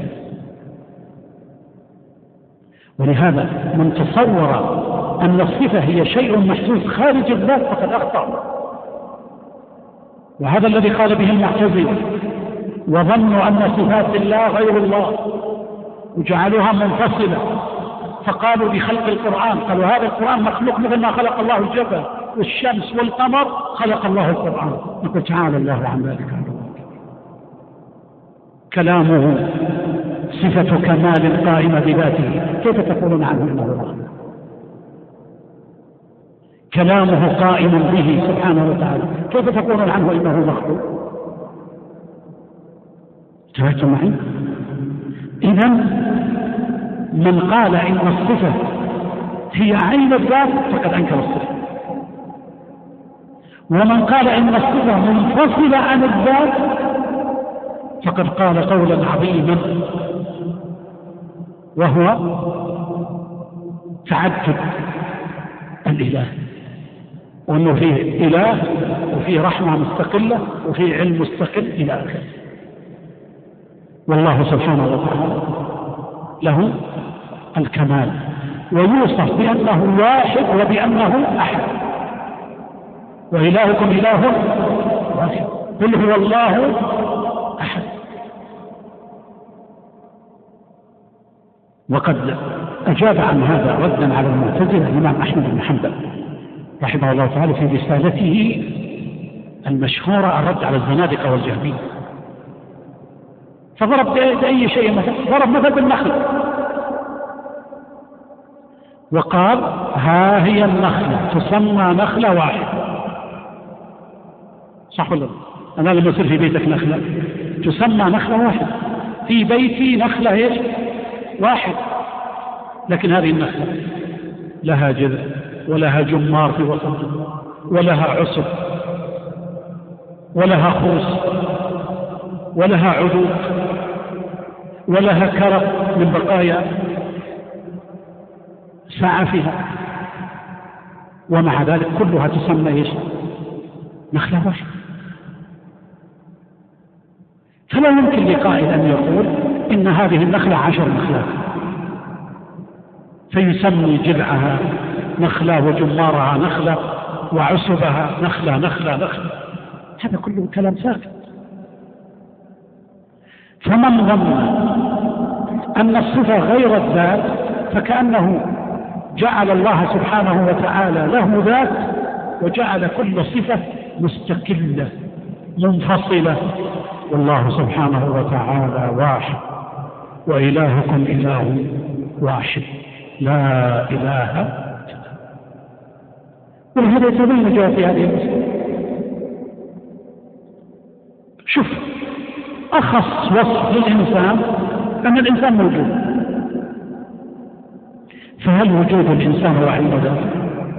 ولهذا من تصور أن الصفة هي شيء محسوس خارج الذات فقد أخطأ، وهذا الذي قال به المعتزلة وظنوا أن صفات الله غير الله وجعلوها منفصلة، فقالوا بخلق القرآن، قالوا هذا القرآن مخلوق مثل ما خلق الله الجبل والشمس والقمر خلق الله القرآن. نقول تعالى الله عن ذلك. كلامه صفة كمال قائمة بذاته، كيف تقولون عنه إنه مخلوق؟ كلامه قائم به سبحانه وتعالى، كيف تقولون عنه إنه مخلوق؟ تفهمتم معي؟ إذن من قال إن الصفة هي عين الذات فقد أنكر الصفة، ومن قال إن الصفة منفصلة عن الذات فقد قال قولا عظيما، وهو تعدد الإله، وأنه فيه إله وفيه رحمة مستقلة وفيه علم مستقل إلى آخره. والله سبحانه وتعالى له الكمال، ويوصف بأنه واحد وبأنه أحد، وإلهكم إله واحد قل هو الله أحد. وقد أجاب عن هذا ردا على المعتزلة الإمام أحمد بن حنبل رحمه الله تعالى في رسالته المشهورة الرد على الزنادقة والجهمية، فضرب بأي شيء مثلا، ضرب مثل بالنخل وقال ها هي النخلة تسمى نخلة واحدة. صح ولا لا؟ أنا لما يصير في بيتك نخلة تسمى نخلة واحدة، في بيتي نخلة ايش؟ واحد، لكن هذه النخلة لها جذع ولها جمار في وسطها ولها عصب ولها خرص ولها عذوق ولها كرق من بقايا سعفها، ومع ذلك كلها تسمى ايش؟ نخلة واحدة. فلا يمكن لقائل أن يقول إن هذه النخلة 10 نخلات فيسمي جذعها نخلة وجمارها نخلة وعصبها نخلة نخلة نخلة، هذا كله كلام ساكت. فمن ظن أن الصفة غير الذات فكأنه جعل الله سبحانه وتعالى له ذات وجعل كل صفة مستقلة منفصلة، والله سبحانه وتعالى واحد وإلهكم إله واحد لا إله. ولهذا يتبين جواب في هذه المسألة. شوف، أخص وصف للإنسان أن الإنسان موجود، فهل وجود الإنسان هو عين ذاته؟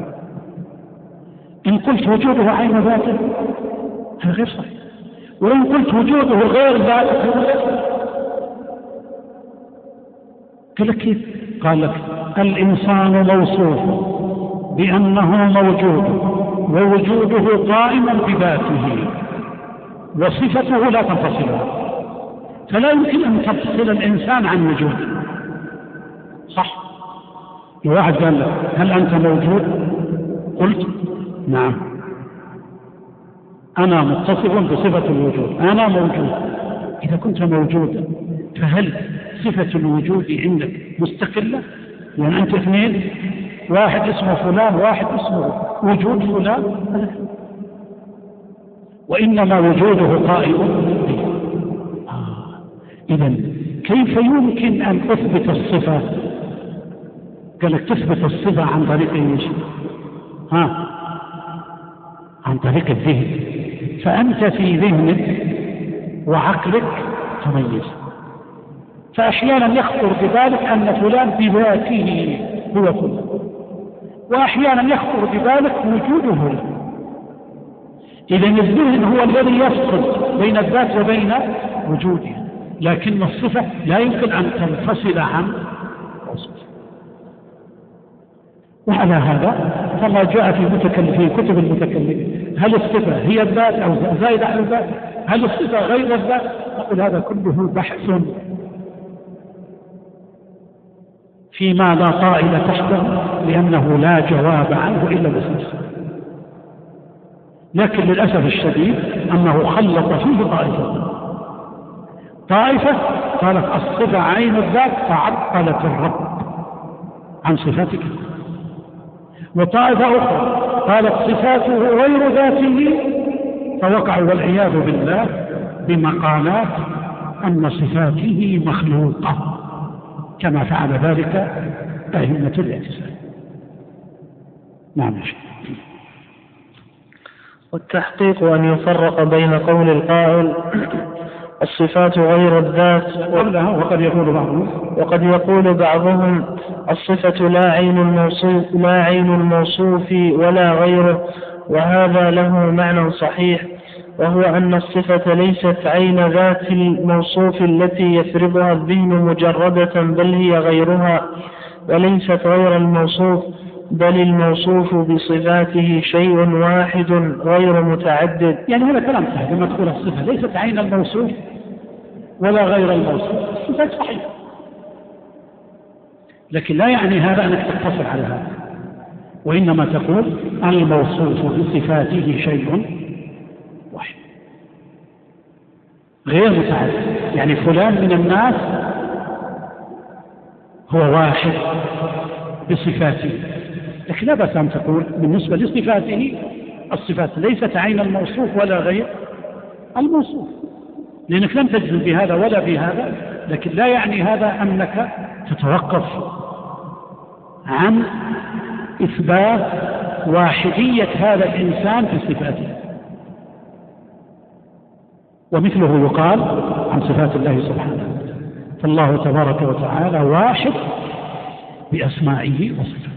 إن قلت وجوده عين ذاته هذا غير صحيح، وإن قلت وجوده غير ذاته هذا غير صحيح. قال لك كيف؟ قال لك الإنسان موصوف بأنه موجود ووجوده قائم بذاته وصفته لا تنفصل، فلا يمكن أن تفصل الإنسان عن وجوده. صح؟ واحد قال لك هل أنت موجود؟ قلت نعم، أنا متصف بصفة الوجود، أنا موجود. إذا كنت موجودا فهل صفة الوجود عندك مستقلة؟ يعني أنت اثنين، واحد اسمه فلان واحد اسمه وجود فلان، وإنما وجوده قائم به. إذن كيف يمكن أن أثبت الصفة؟ قال لك تثبت الصفة عن طريق ايش؟ عن طريق الذهن، فأنت في ذهنك وعقلك تميز، فأحيانا يخطر ببالك أن فلان بذاته هو فلان، وأحيانا يخطر ببالك وجوده له. إذن الذهن هو الذي يفصل بين الذات وبين وجودها، لكن الصفة لا يمكن أن تنفصل عن وصفه. وعلى هذا فما جاء في كتب المتكلمين، هل الصفة هي الذات أو زائدة على الذات؟ هل الصفة غير الذات؟ نقول هذا كله بحث فيما لا طائل تحته، لأنه لا جواب عنه إلا بالصفة. لكن للأسف الشديد أنه خلط فيه طائفة قالت الصفة عين الذات فعطلت الرب عن صفاتك، وطائفة أخرى قالت صفاته غير ذاته، فوقعوا والعياذ بالله بمقالات أن صفاته مخلوقة كما فعل ذلك أئمة الاعتزال. نعم. والتحقيق أن يفرق بين قول القائل الصفات غير الذات. وقد يقول بعضهم الصفة لا عين الموصوف ولا غيره، وهذا له معنى صحيح، وهو أن الصفة ليست عين ذات الموصوف التي يفرضها الذهن مجردة، بل هي غيرها، وليست غير الموصوف، بل الموصوف بصفاته شيء واحد غير متعدد. يعني هذا كلام صحيح لما تقول الصفة ليست عين الموصوف ولا غير الموصوف، الصفة صحيح، لكن لا يعني هذا أنك تقتصر على هذا، وإنما تقول الموصوف بصفاته شيء واحد غير متعدد. يعني فلان من الناس هو واحد بصفاته، لكن لا بأس أن تقول بالنسبة لصفاته الصفات ليست عين الموصوف ولا غير الموصوف، لأنك لم تجزم بهذا ولا بهذا، لكن لا يعني هذا أنك تتوقف عن إثبات واحدية هذا الإنسان في صفاته. ومثله يقال عن صفات الله سبحانه، فالله تبارك وتعالى واحد بأسمائه وصفاته.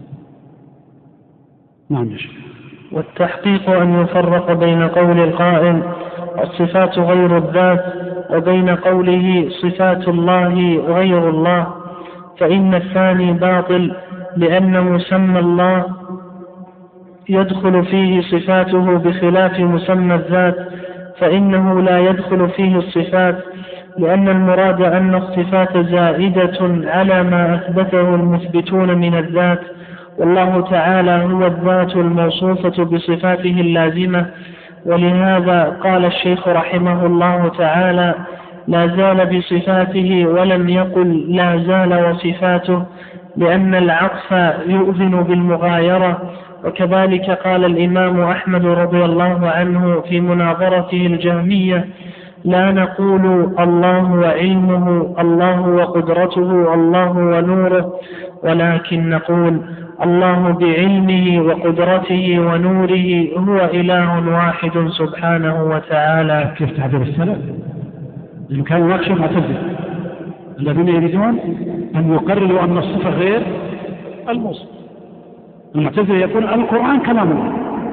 نعم يا شيخ. والتحقيق أن يفرق بين قول القائل الصفات غير الذات وبين قوله صفات الله غير الله، فإن الثاني باطل، لأن مسمى الله يدخل فيه صفاته بخلاف مسمى الذات، فإنه لا يدخل فيه الصفات، لأن المراد أن الصفات زائدة على ما أثبته المثبتون من الذات، والله تعالى هو الذات الموصوفة بصفاته اللازمة. ولهذا قال الشيخ رحمه الله تعالى لا زال بصفاته، ولم يقل لا زال وصفاته، لأن العطف يؤذن بالمغايرة. وكذلك قال الإمام أحمد رضي الله عنه في مناظرته الجهمية لا نقول الله وعلمه، الله وقدرته، الله ونوره، ولكن نقول الله بعلمه وقدرته ونوره هو إله واحد سبحانه وتعالى. كيف تعبير السلف؟ لأنه كانوا يناقشوا المعتزلة الذين يريدون أن يقرروا أن الصفة غير الموصوف. المعتزلة يقول القرآن كلام الله،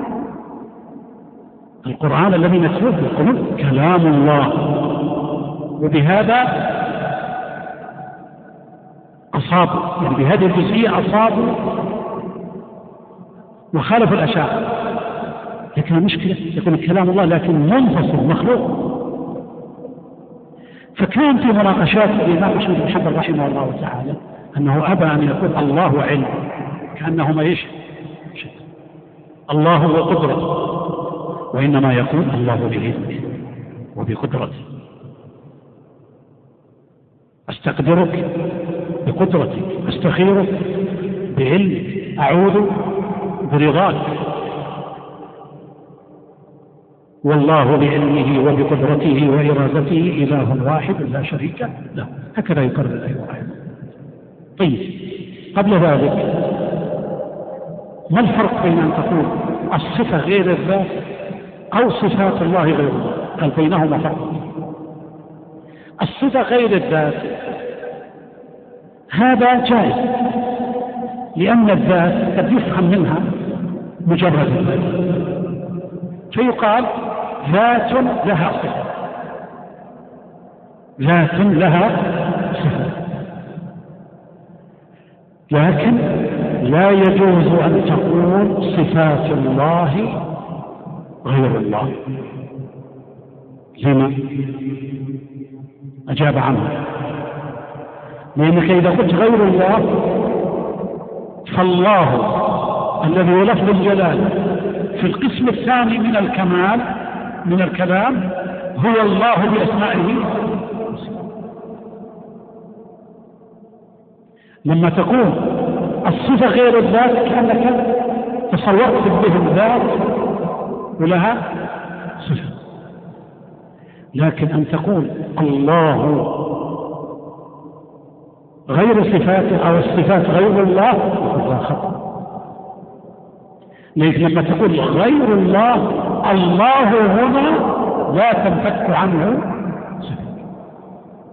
القرآن الذي نتلوه يقولون كلام الله، وبهذا أصابوا، يعني بهذه الجزئية أصابوا وخالفوا الأشاعرة. لكن المشكلة يكون كلام الله لكن منفصل مخلوق. فكان في مناقشات الإمام أحمد بن حنبل رحمه الله تعالى أنه أبى أن يقول الله علم، كأنهما إيش؟ الله وقدرته، وإنما يقول الله بعلمه وبقدرته. أستقدرك بقدرتك، أستخيرك بعلمك، أعوذ برضاك، والله بعلمه وبقدرته وإرادته إله واحد لا شريك له. هكذا يقرر الآية واحد. طيب، قبل ذلك ما الفرق بين أن تقول الصفة غير الذات أو صفات الله غير الله؟ قال بينهما فرق. الصفة غير الذات هذا جائز، لأن الذات قد يفهم منها مجرد الذات، فيقال ذات لها صفة، ذات لها صفة، لكن لا يجوز أن تقول صفات الله غير الله. لما؟ أجاب عنه، لأنك إذا قلت غير الله فالله الذي هو لفظ الجلال في القسم الثاني من الكمال من الكلام هو الله بأسمائه. لما تقول الصفة غير الذات كأنك تصورت به الذات ولها صفة، لكن أن تقول الله غير صفاته أو الصفات غير الله هذا خطأ. لكن لما تقول غير الله، الله هنا لا تنفك عنه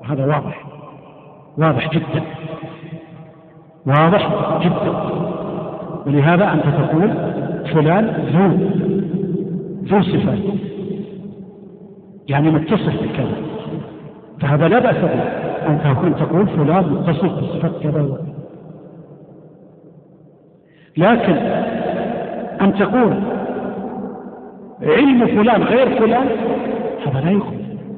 وهذا واضح جدا، واضح جدا. ولهذا أنت تقول فلان ذو صفات، يعني متصف بكذا، فهذا لا بأس به. أنت تقول فلان متصف بصفات كذا، لكن أن تقول علم فلان غير فلان هذا لا يخرج.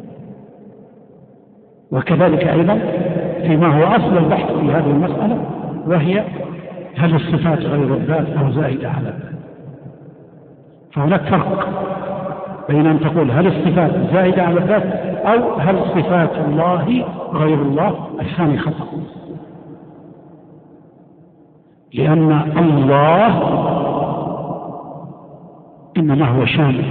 وكذلك أيضا فيما هو أصل البحث في هذه المسألة، وهي هل الصفات غير الذات أو زائدة على الذات. فهناك فرق بين أن تقول هل الصفات زائدة على الذات أو هل صفات الله غير الله. الثاني خطأ، لأن الله إنما هو شامل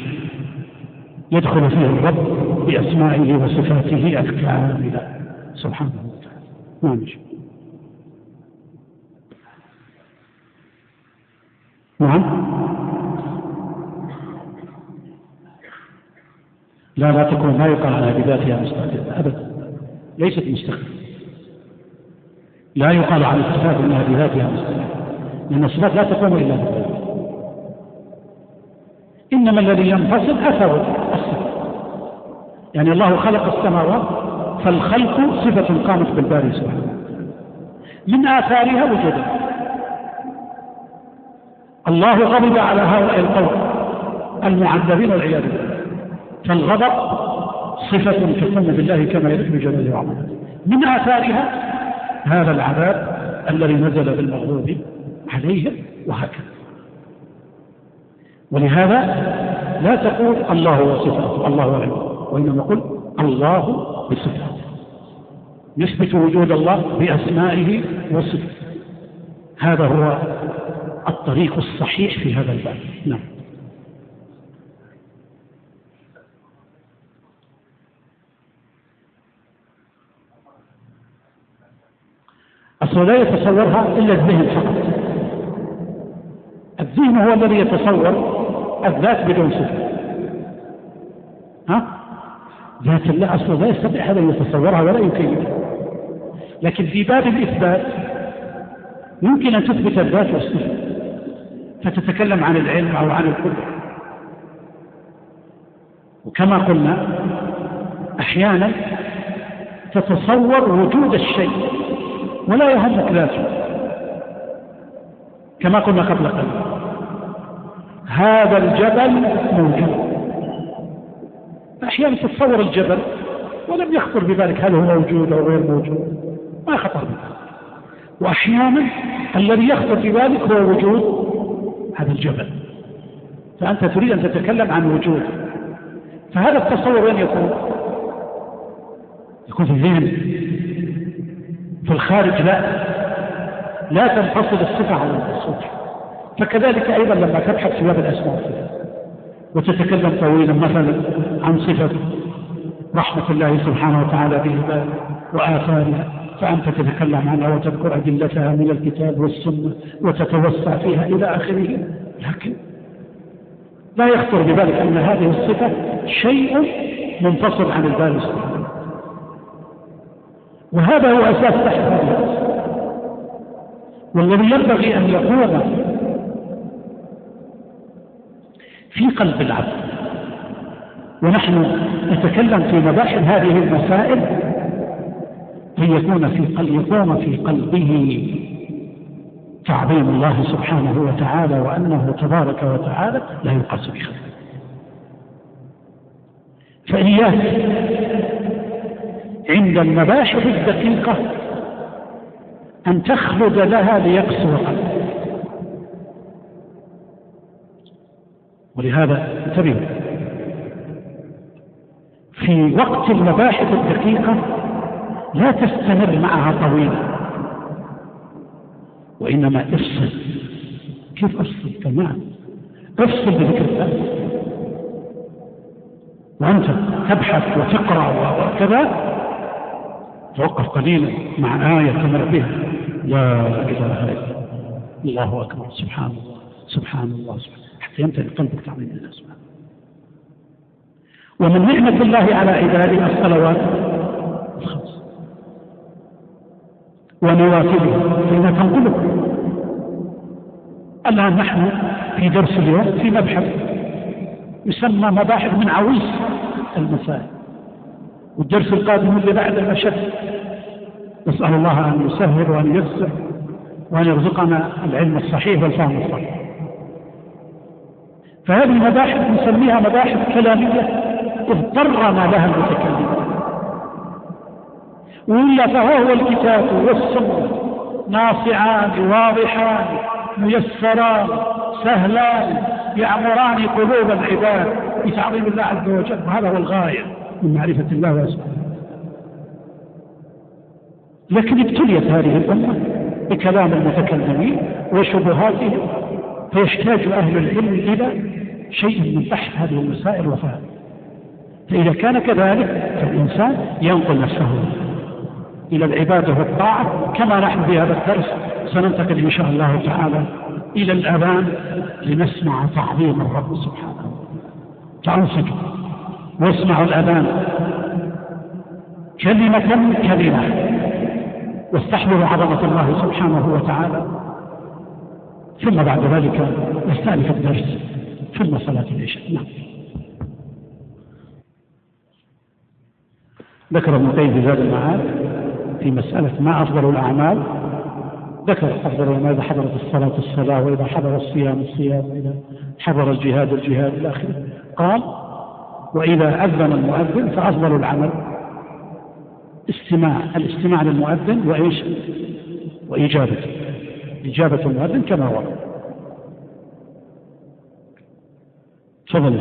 يدخل فيه الرب بأسمائه وصفاته الكاملة سبحانه وتعالى. نعم. لا تكون، لا يقال على بذاتها مستقلة أبدا، ليست مستقلة. لا يقال على الصفات أنها بذاتها مستقلة، لأن الصفات لا تقوم إلا بذاتها. إنما الذي ينفصل أثر الصفة، يعني الله خلق السماوات، فالخلق صفة قامت بالباري سبحانه، من آثارها وجوده. الله غضب على هؤلاء القوم المعذبين والعياذ بالله، فالغضب صفة تقوم بالله كما يليق بجلاله وعظمته. من آثارها هذا العذاب الذي نزل بالمغضوب عليهم وهكذا. ولهذا لا تقول الله وصفاته الله وعلمه، وإنما قل الله بصفاته، نثبت وجود الله بأسمائه وصفاته. هذا هو الطريق الصحيح في هذا الباب. نعم. أصلا لا يتصورها إلا الذهن فقط. الذهن هو الذي يتصور الذات بدون صفة. ذات الله أصلا لا يستطيع هذا يتصورها ولا يكيفها. لكن في باب الإثبات يمكن أن تثبت الذات والصفة، فتتكلم عن العلم أو عن القدرة. وكما قلنا أحيانا تتصور وجود الشيء ولا يهمك ذاته، كما قلنا قبل قليل هذا الجبل موجود. أحيانا تتصور الجبل ولم يخطر بذلك هل هو موجود أو غير موجود، ما خطر بذلك. وأحيانا الذي يخطر بذلك هو وجود هذا الجبل، فأنت تريد أن تتكلم عن وجود. فهذا التصور وين يكون؟ يكون في الذهن، في الخارج لا تنفصل الصفة عن الصفة. فكذلك أيضا لما تبحث في باب الأسماء وتتكلم طويلا مثلا عن صفة رحمة الله سبحانه وتعالى بعباده وآثارها، فأنت تتكلم عنها وتذكر أدلتها من الكتاب والسنة وتتوسع فيها إلى آخره، لكن لا يخطر ببالك أن هذه الصفة شيء منفصل عن الباري سبحانه. وهذا هو أساس بحث هذه الصفة، والذي ينبغي أن يكون في قلب العبد. ونحن نتكلم في مباحث هذه المسائل ليكون في قلبه تعظيم الله سبحانه وتعالى، وأنه تبارك وتعالى لا يقاس بخلقه. فإياك عند المباحث الدقيقة أن تخلد لها ليقسو قلبك. ولهذا انتبهوا، في وقت المباحث الدقيقة لا تستمر معها طويلا، وإنما افصل. كيف افصل؟ تمام، افصل بذكر الله. وأنت تبحث وتقرأ وكذا توقف قليلا مع آية تمر بها لا إله إلا الله أكبر، سبحان الله سبحان الله سبحان، حتى يمتلئ قلبك تعظيم الله سبحانه. ومن نعمة الله على عباده الصلوات ونوافله فإنها تنقلك. الآن نحن في درس اليوم في مبحث يسمى مباحث من عويس المسائل، والدرس القادم اللي بعد المشهد. نسأل الله أن يسهل وأن ييسر وأن يرزقنا العلم الصحيح والفهم الصحيح. فهذه المباحث نسميها مباحث كلامية اضطرنا لها المتكلمين، وإلا فهو الكتاب والسنة ناصعان واضحان ميسران سهلان يعمران قلوب العباد بتعظيم الله عز وجل، وهذا هو الغاية من معرفة الله واسمه. لكن ابتليت هذه الأمة بكلام المتكلمين وشبهاتهم، فيحتاج أهل العلم إلى شيء من بحث هذه المسائل وفهم. فإذا كان كذلك فالإنسان ينقل نفسه إلى العبادة والطاعة، كما نحن في هذا الدرس سننتقل إن شاء الله تعالى إلى الأذان لنسمع تعظيم الرب سبحانه. فأنصتوا واسمعوا الأذان كلمة كلمة واستحضروا عظمة الله سبحانه وتعالى، ثم بعد ذلك نستأنف الدرس ثم صلاة العشاء. نعم. ذكر ابن القيم في زاد المعاد في مسألة ما أفضل الأعمال، ذكر أفضل ما إذا حضرت الصلاة الصلاة، وإذا حضر الصيام الصيام، وإذا حضر الجهاد الجهاد إلى آخره. قال وإذا أذن المؤذن فأفضل العمل الاستماع للمؤذن وإيش وإجابته، إجابة المؤذن كما هو. تفضل.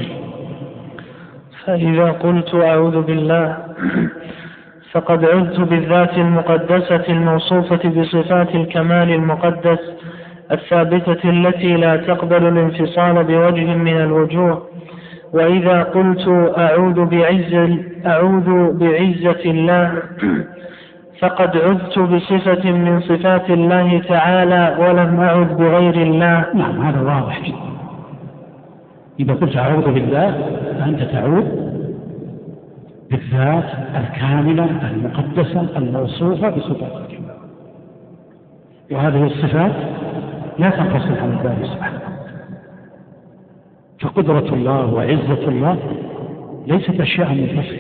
فإذا قلت أعوذ بالله فقد عذت بالذات المقدسة الموصوفة بصفات الكمال المقدس الثابتة التي لا تقبل الانفصال بوجه من الوجوه. وإذا قلت أعوذ بعزة الله فقد عذت بصفة من صفات الله تعالى ولم أعذ بغير الله. نعم، هذا واضح جدا. إذا قلت أعوذ بالله فأنت تعوذ بالذات الكاملة المقدسة الموصوفة بصفات الكمال، وهذه الصفات لا تنفصل عن الله سبحانه. فقدرة الله وعزة الله ليست أشياء منفصلة،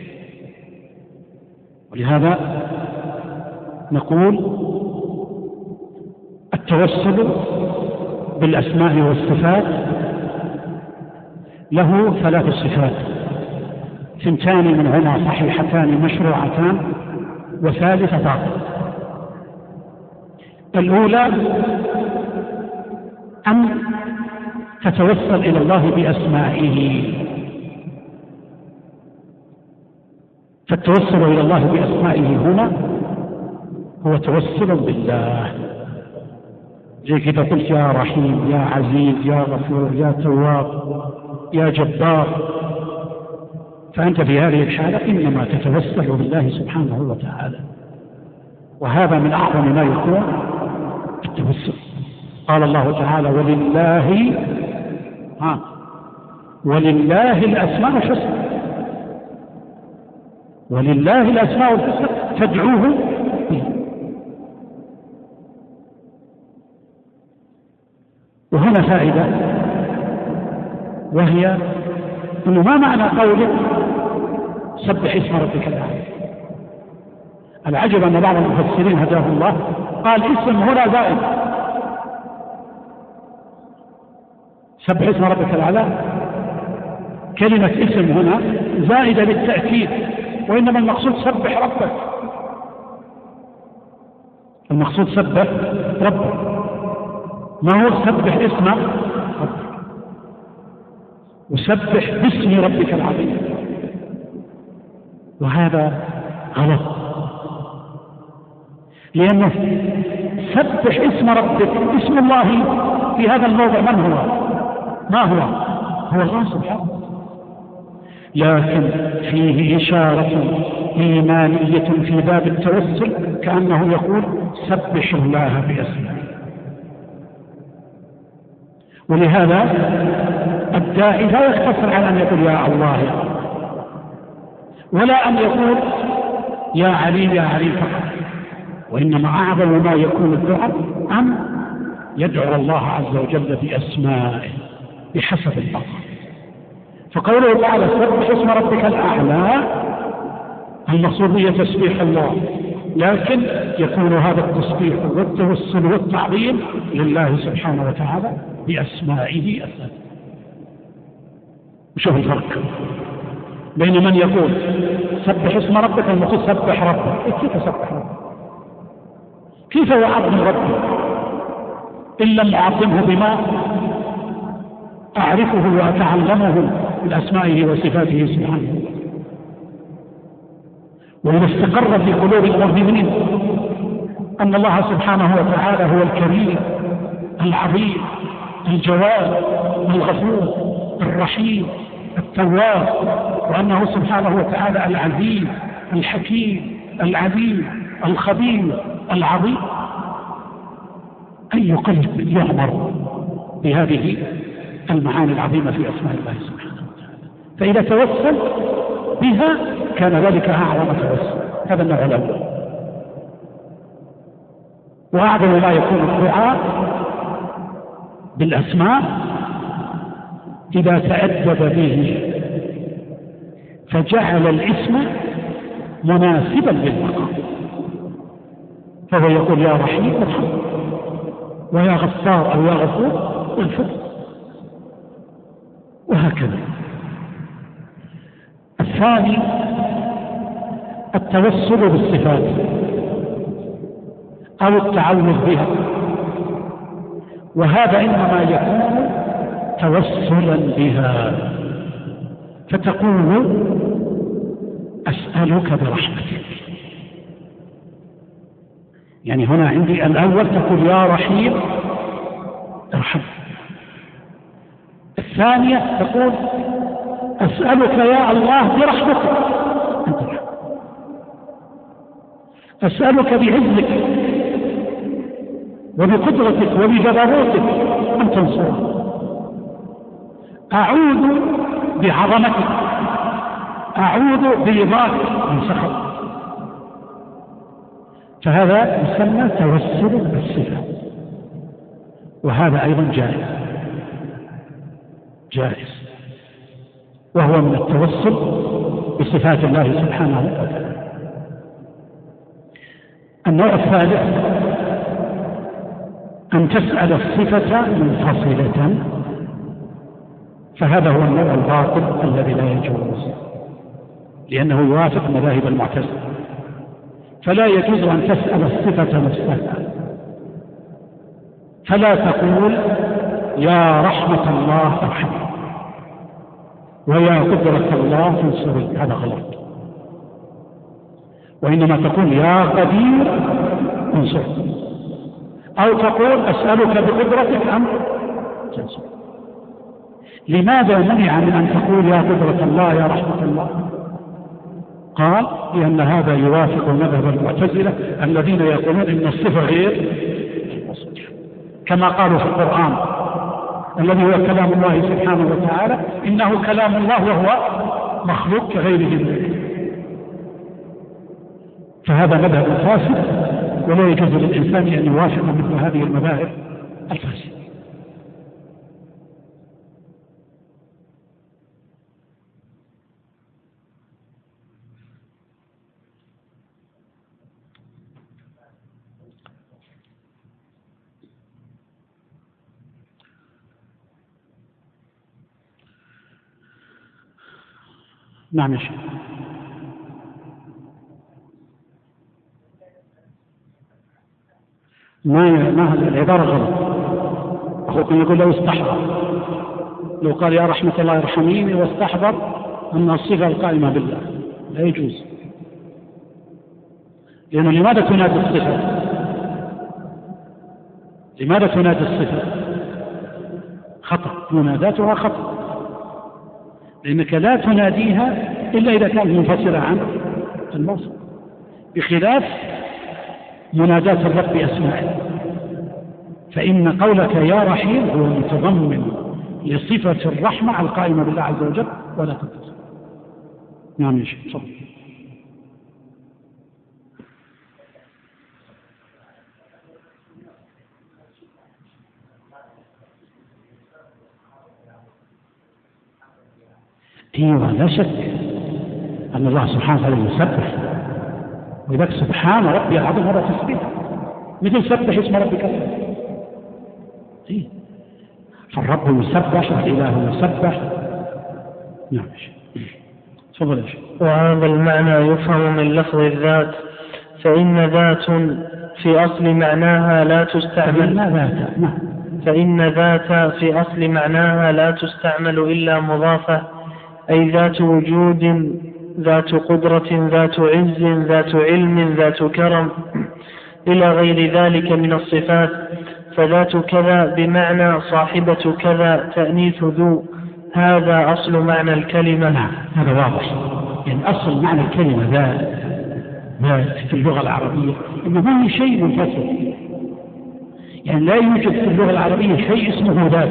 ولهذا نقول التوسل بالأسماء والصفات له 3 صفات، 2 منهما صحيحتان مشروعتان وثالثة باطلة. الأولى أن تتوسل إلى الله بأسمائه، فالتوسل إلى الله بأسمائه هنا هو توسل بالله، زي كده قلت يا رحيم يا عزيز يا غفور يا تواب يا جبار، فأنت في هذه الحالة إنما تتوسل بالله سبحانه وتعالى، وهذا من أعظم ما يكون التوسل. قال الله تعالى ولله الأسماء الحسنى، ولله الأسماء الحسنى فادعوه به. وهنا فائدة، وهي أنه ما معنى قوله سبح اسم ربك الأعلى. العجب أن بعض المفسرين هداه الله قال اسم هنا زائد، سبح اسم ربك الأعلى كلمة اسم هنا زائدة للتأكيد، وإنما المقصود سبح ربك، المقصود سبح ربك، ما هو سبح اسم ربك وسبح باسم ربك العظيم، وهذا غلط، لأنه سبح اسم ربك، اسم الله في هذا الموضع من هو؟ ما هو الله سبحانه، لكن فيه إشارة إيمانية في باب التوسل كأنه يقول سبح الله باسمه. ولهذا الداعي لا يقتصر على أن يقول يا الله يا الله، ولا أن يقول يا علي يا علي فقط، وإنما أعظم ما يكون الدعاء أن يدعو الله عز وجل بأسمائه بحسب الأمر. فقوله تعالى سبح اسم ربك الأعلى، المقصود هي تسبيح الله، لكن يكون هذا التسبيح والتوسل والتعظيم لله سبحانه وتعالى بأسمائه الثلاثة. وشوف الفرق بين من يقول سبح اسم ربك، المقصود سبح ربك. كيف سبح ربك؟ كيف يعظم ربك إن لم أعظمه بما أعرفه وأتعلمه من أسمائه وصفاته سبحانه؟ وإذا استقر في قلوب المؤمنين أن الله سبحانه وتعالى هو الكريم العظيم الجواد الغفور الرحيم التواب، وأنه سبحانه وتعالى العزيز الحكيم العليم الخبير العظيم، أي قلب يعمر بهذه المعاني العظيمة في أسماء الله سبحانه وتعالى، فإذا توسل بها كان ذلك أعظم توسل. هذا النوع الأول. وأعظم ما يكون الدعاء بالأسماء إذا تأدب به فجعل الاسم مناسبا للمقام، فهو يقول يا رحيم ارحم، ويا غفار أو يا غفور اغفر، وهكذا. الثاني التوسل بالصفات أو التعوذ بها، وهذا إنما يكون توسلا بها، فتقول أسألك برحمتك. يعني هنا عندي الأول تقول يا رحيم ارحم، الثانية تقول أسألك يا الله برحمتك أنت ارحم، أسألك بعزك وبقدرتك وبجبروتك أن تنصرني، أعوذ بعظمتك، أعوذ برضاك من سخطك. فهذا يسمى توسل بالصفة، وهذا أيضا جائز، وهو من التوسل بصفات الله سبحانه وتعالى. النوع الثالث أن تسأل الصفة منفصلة، فهذا هو النوع الباطل الذي لا يجوز، لأنه يوافق مذاهب المعتزلة. فلا يجوز أن تسأل الصفة نفسها، فلا تقول يا رحمة الله ارحمني ويا قدرة الله انصرني، هذا غلط. وإنما تقول يا قدير انصرني، أو تقول أسألك بقدرتك أن تنصرني. لماذا منع من أن تقول يا قدرة الله يا رحمة الله؟ قال لأن هذا يوافق مذهب المعتزلة الذين يقولون إن الصفة غير الوصف، كما قالوا في القرآن الذي هو كلام الله سبحانه وتعالى إنه كلام الله وهو مخلوق كغيره منه. فهذا مذهب فاسد، ولا يجوز للإنسان أن يوافق مثل هذه المذاهب الفاسدة. نعم يا شيخ. ما هذه العبارة غلط. أخوكم يقول لو استحضر، لو قال يا رحمة الله ارحميني واستحضر أن الصفة القائمة بالله، لا يجوز. لأنه لماذا تنادي الصفة؟ لماذا تنادي الصفة؟ خطأ، مناداتها خطأ، لأنك لا تناديها إلا إذا كانت منفصلة عن الموصف، بخلاف مناداة الرب بأسمائه. فإن قولك يا رحيم هو متضمن لصفة الرحمة القائمة بالله عز وجل ولا تنفصل. نعم يا شيخ. أيوة لا شك أن الله سبحانه وتعالى يسبح، ولذلك سبحان ربي العظيم هذا تسبيح مثل سبح اسم ربك الأعلى. فالرب يسبح والإله يسبح. نعم تفضل يا شيخ. وهذا المعنى يفهم من لفظ الذات، فإن ذات في أصل معناها لا تستعمل، فإن ذات في أصل معناها لا تستعمل إلا مضافة، أي ذات وجود، ذات قدرة، ذات عز، ذات علم، ذات كرم، إلى غير ذلك من الصفات. فذات كذا بمعنى صاحبة كذا، تأنيث ذو، هذا أصل معنى الكلمة. نعم هذا واضح، يعني أصل معنى الكلمة ذات في اللغة العربية إنه ما هي شيء منفصل، يعني لا يوجد في اللغة العربية شيء اسمه ذات،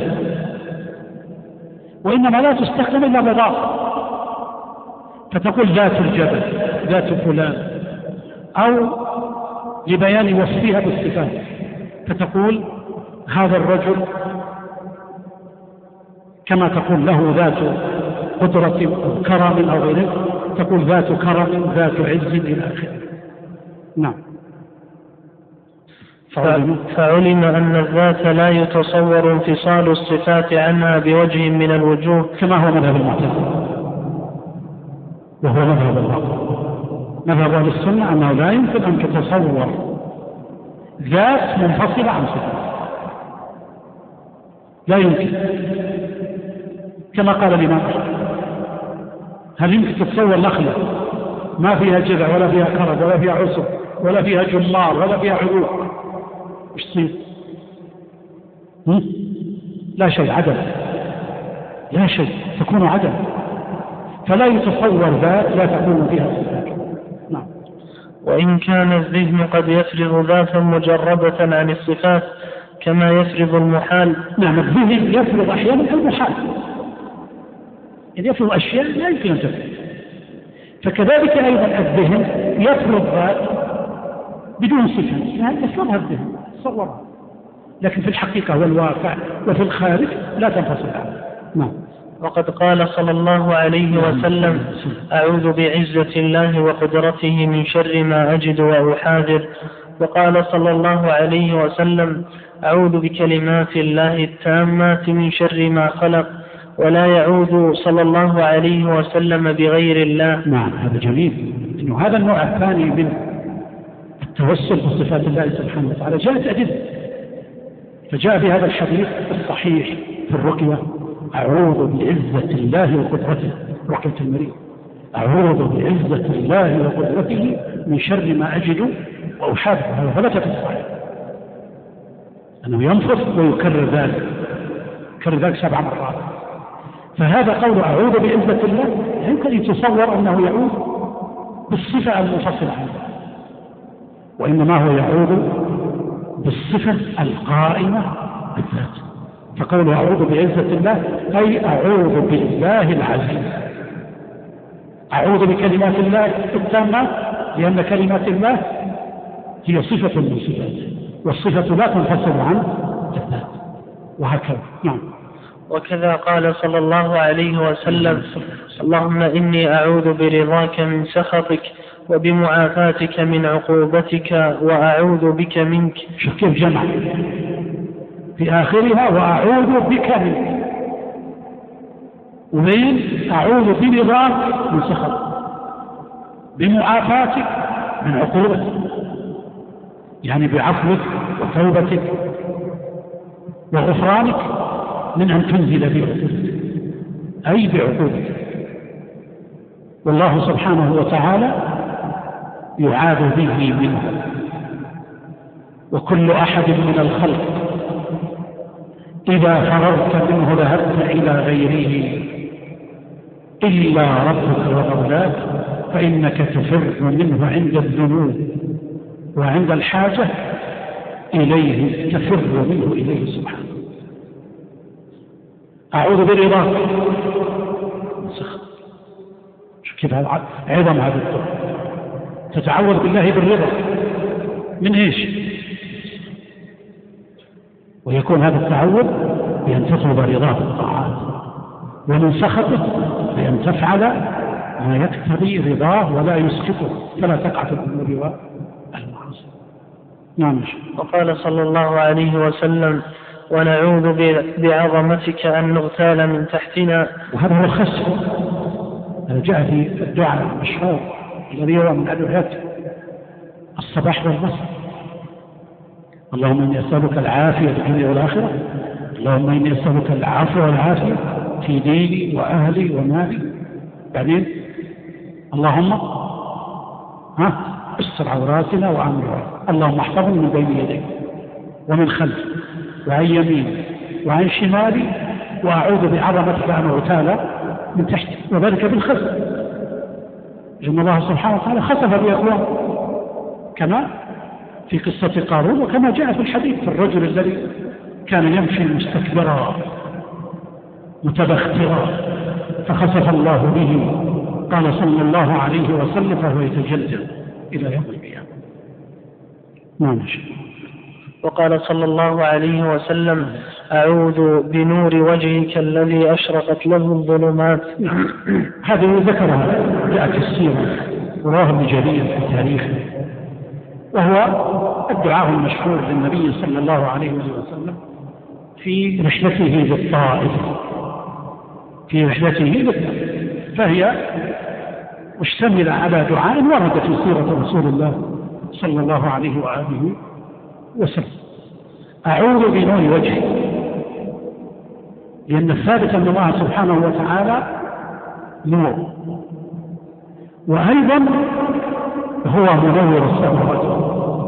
وإنما لا تستخدم إلا مضافة، فتقول ذات الجبل، ذات فلان، أو لبيان وصفها بالصفات، فتقول هذا الرجل، كما تقول له ذات قدرة أو كرم أو غيره، تقول ذات كرم، ذات عز إلى آخره. نعم. فعلم أن الذات لا يتصور انفصال الصفات عنها بوجه من الوجوه، كما هو مذهب المعتزلة، وهو مذهب الباطل. مذهب أهل السنة أنه لا يمكن أن تتصور ذات منفصلة عن صفات، لا يمكن. كما قال الإمام هل يمكن تتصور نخلة ما فيها جذع ولا فيها كرب ولا فيها عصب ولا فيها جمار ولا فيها عروق، ايش تصير؟ لا شيء، عدم، لا شيء، تكون عدم. فلا يتصور ذات لا تكون فيها صفات. نعم. وإن كان الذهن قد يفرض ذاتا مجردة عن الصفات كما يفرض المحال. نعم الذهن يفرض أحيانا المحال، إذا يفرض أشياء لا يمكن أن تفرض، فكذلك أيضا الذهن يفرض ذات بدون صفة، يعني يفرضها الذهن صورها، لكن في الحقيقة والواقع وفي الخارج لا تنفصل عنه. نعم. وقد قال صلى الله عليه وسلم: أعوذ بعزة الله وقدرته من شر ما أجد وأحاذر. وقال صلى الله عليه وسلم: أعوذ بكلمات الله التامات من شر ما خلق. ولا يعوذ صلى الله عليه وسلم بغير الله. نعم هذا جميل، إنه هذا النوع الثاني من التوسل بصفات الله سبحانه وتعالى جاءت أدلة، فجاء في هذا الحديث الصحيح في الرقية: أعوذ بعزة الله وقدرته، رقية المريض، أعوذ بعزة الله وقدرته من شر ما أجد وأحاذر. هذا ثبت في الصحيح أنه ينفث ويكرر ذلك، يكرر ذلك 7 مرات. فهذا قول أعوذ بعزة الله يمكن أن يتصور أنه يعوذ بالصفة المنفصلة عنه، وإنما هو يعوذ بالصفة القائمة بالذات. فقول أعوذ بعزة الله أي أعوذ بالله العزيز، أعوذ بكلمات الله التامة، لأن كلمات الله هي صفة من صفاته، والصفة لا تنفصل عن الذات، وهكذا. نعم. وكذا قال صلى الله عليه وسلم: اللهم إني أعوذ برضاك من سخطك وبمعافاتك من عقوبتك وأعوذ بك منك. شوف كيف جمع في آخرها: وأعوذ بك منك، وبين أعوذ برضاك من سخطك، بمعافاتك من عقوبتك، يعني بعفوك وتوبتك وغفرانك من أن تنزل بعقوبتك، أي بعقوبتك. والله سبحانه وتعالى يعاذ به منه، وكل أحد من الخلق إذا فررت منه ذهبت إلى غيره إلا ربك ومولاك، فإنك تفر منه عند الذنوب، وعند الحاجة إليه تفر منه إليه سبحانه. أعوذ برضاك، شوف كيف عظم هذا الدعاء، تتعوذ بالله بالرضا من إيش؟ ويكون هذا التعوذ بأن تطلب رضاه بالطاعات، ومن سخطه بأن تفعل ما يقتضي رضاه ولا يسخطه، فلا تقع في الذنوب والمعاصي. نعم. وقال صلى الله عليه وسلم: ونعوذ بعظمتك أن نغتال من تحتنا. وهذا هو الخسر. هذا جاء في الدعاء المشهور الذي هو من أدعية الصباح والمساء: اللهم إني أسألك العافية في الدنيا والآخرة، اللهم إني أسألك العفو والعافية في ديني وأهلي ومالي. بعدين اللهم استر عوراتنا وآمن روعاتنا، اللهم احفظني من بين يديك ومن خلفي وعن يميني وعن شمالي، وأعوذ بعظمتك أن أغتال من تحتي، وذلك بالخسف. إن الله سبحانه وتعالى خسف بأقوام كما في قصة قارون، وكما جاء في الحديث في الرجل الذي كان يمشي مستكبرا متبخترا فخسف الله به، قال صلى الله عليه وسلم: فهو يتجلجل إلى يوم القيامة. نعم. وقال صلى الله عليه وسلم: أعوذ بنور وجهك الذي أشرقت له الظلمات. هذه ذكرها جاءت السيرة وراه ابن جرير في تاريخه، وهو الدعاء المشهور للنبي صلى الله عليه وسلم في رحلته للطائف، فهي مشتملة على دعاء ورد في سيرة رسول الله صلى الله عليه وآله وسلم. أعوذ بنور وجهه، لأن الثابت أن الله سبحانه وتعالى نور، وأيضا هو منور السماوات.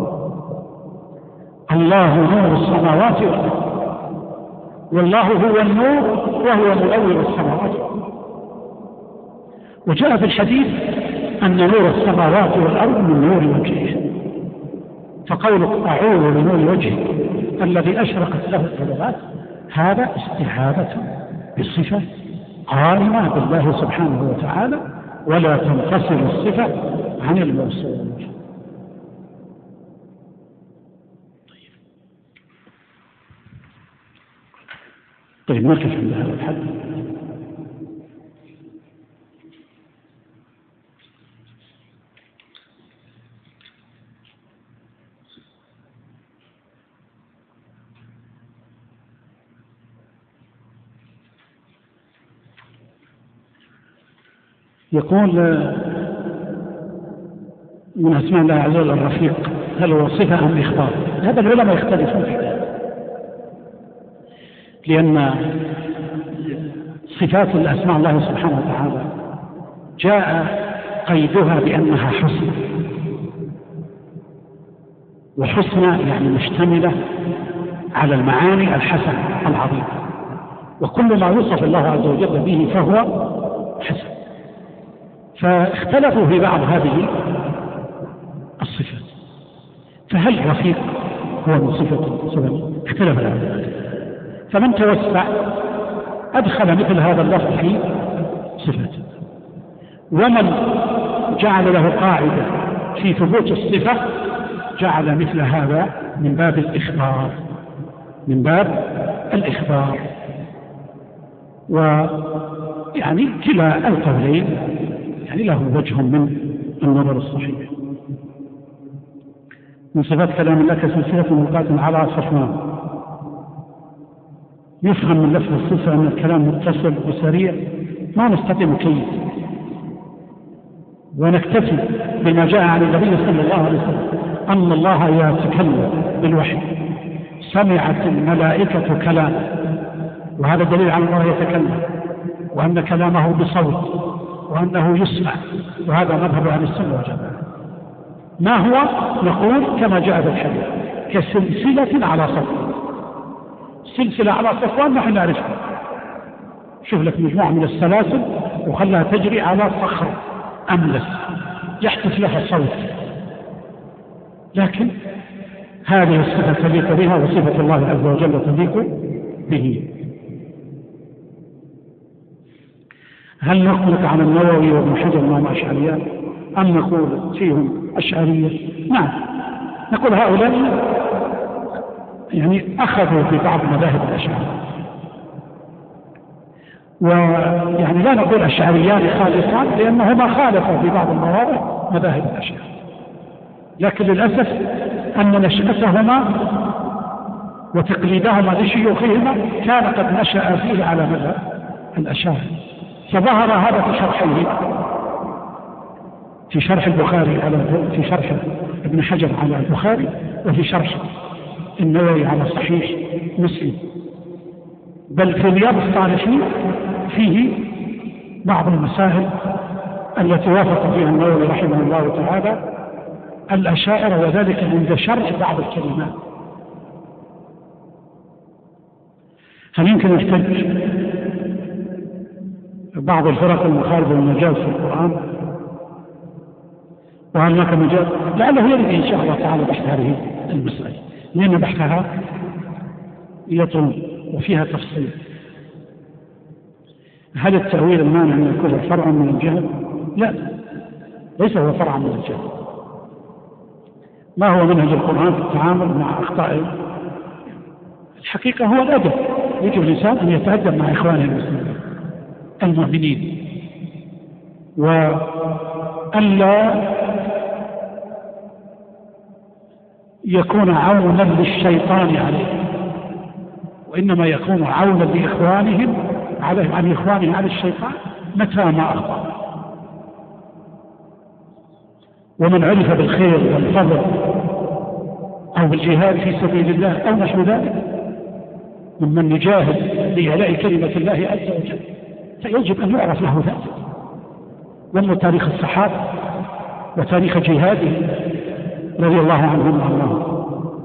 الله نور السماوات والأرض، والله هو النور وهو منور السماوات والأرض. وجاء في الحديث أن نور السماوات والأرض من نور وجهه، فقولك أعوذ بنور وجهه الذي أشرقت له الظلمات هذا استعاذة بالصفة قائمة بالله سبحانه وتعالى، ولا تنفصل الصفة عن الموصول. طيب نقف عند هذا الحد. يقول من أسماء الله عز وجل الرفيق، هل هو صفة أم إخبار؟ هذا العلماء يختلفون في ذلك، لأن صفات الأسماء الله سبحانه وتعالى جاء قيدها بأنها حسنى، وحسنى يعني مشتملة على المعاني الحسنة العظيمة، وكل ما يوصف الله عز وجل به فهو حسن. فاختلفوا في بعض هذه الصفات، فهل رفيق هو من صفة سبب؟ اختلف العلماء، فمن توسع أدخل مثل هذا اللفظ في صفته، ومن جعل له قاعدة في ثبوت الصفة جعل مثل هذا من باب الإخبار، ويعني كلا القولين يعني له وجه من النظر الصحيح. من صفات كلام الله كسلسلة ملقاة على صفوان، يفهم من لفظ الصفة أن الكلام متصل وسريع، ما نستطيع نكيف، ونكتفي بما جاء عن النبي صلى الله عليه وسلم أن الله يتكلم بالوحي، سمعت الملائكة كلامه، وهذا دليل على الله يتكلم، وأن كلامه بصوت، وأنه يسمع، وهذا مذهب عن السنة والجماعة. ما هو؟ نقول كما جاء في الحديث كسلسلة على صفوان. سلسلة على صفوان نحن نعرفها، شوف لك مجموعة من السلاسل وخلها تجري على صخر أملس يحدث لها صوت، لكن هذه الصفة تليق بها، وصفة الله عز وجل تليق به. هل نقلك عن النووي وابن حجر أنهم أشعريات أم نقول فيهم أشعرية؟ نعم، نقول هؤلاء يعني أخذوا في بعض مذاهب الأشعار، ويعني لا نقول أشعريان خالصان لأنهما خالفوا في بعض المواضع مذاهب الأشاعرة، لكن للأسف أن نشأتهما وتقليدهما لشيوخهما كان قد نشأ فيه على مذهب الأشاعرة. فظهر هذا في شرحه، في شرح البخاري في شرح ابن حجر على البخاري، وفي شرح النووي على صحيح مسلم، بل في رياض الصالحين فيه بعض المسائل التي وافق فيها النووي رحمه الله تعالى الأشاعرة، وذلك عند شرح بعض الكلمات. هل يمكن يحتج بعض الفرق المخالفة للمجاز في القرآن؟ وهل هناك مجاز؟ لعله يرد إن شاء الله تعالى بحث هذه المسألة، لأن بحثها يطول وفيها تفصيل. هل التأويل المانع من الكفر فرع من الجهل؟ لا، ليس هو فرع من الجهل. ما هو منهج القرآن في التعامل مع أخطائه؟ الحقيقة هو الأدب، يجب الإنسان أن يتأدب مع إخوانه المسلمين المؤمنين، وألا يكون عونا للشيطان عليه، وإنما يكون عونا لإخوانهم عليه، عن إخوانه على الشيطان متى ما أخطأ. ومن عرف بالخير والفضل أو بالجهاد في سبيل الله أو نحو ذلك ممن يجاهد لإعلاء كلمة الله عز وجل فيجب أن يعرف له ذلك، وانظر تاريخ الصحابة وتاريخ جهاده رضي الله عنهم وارضاهم.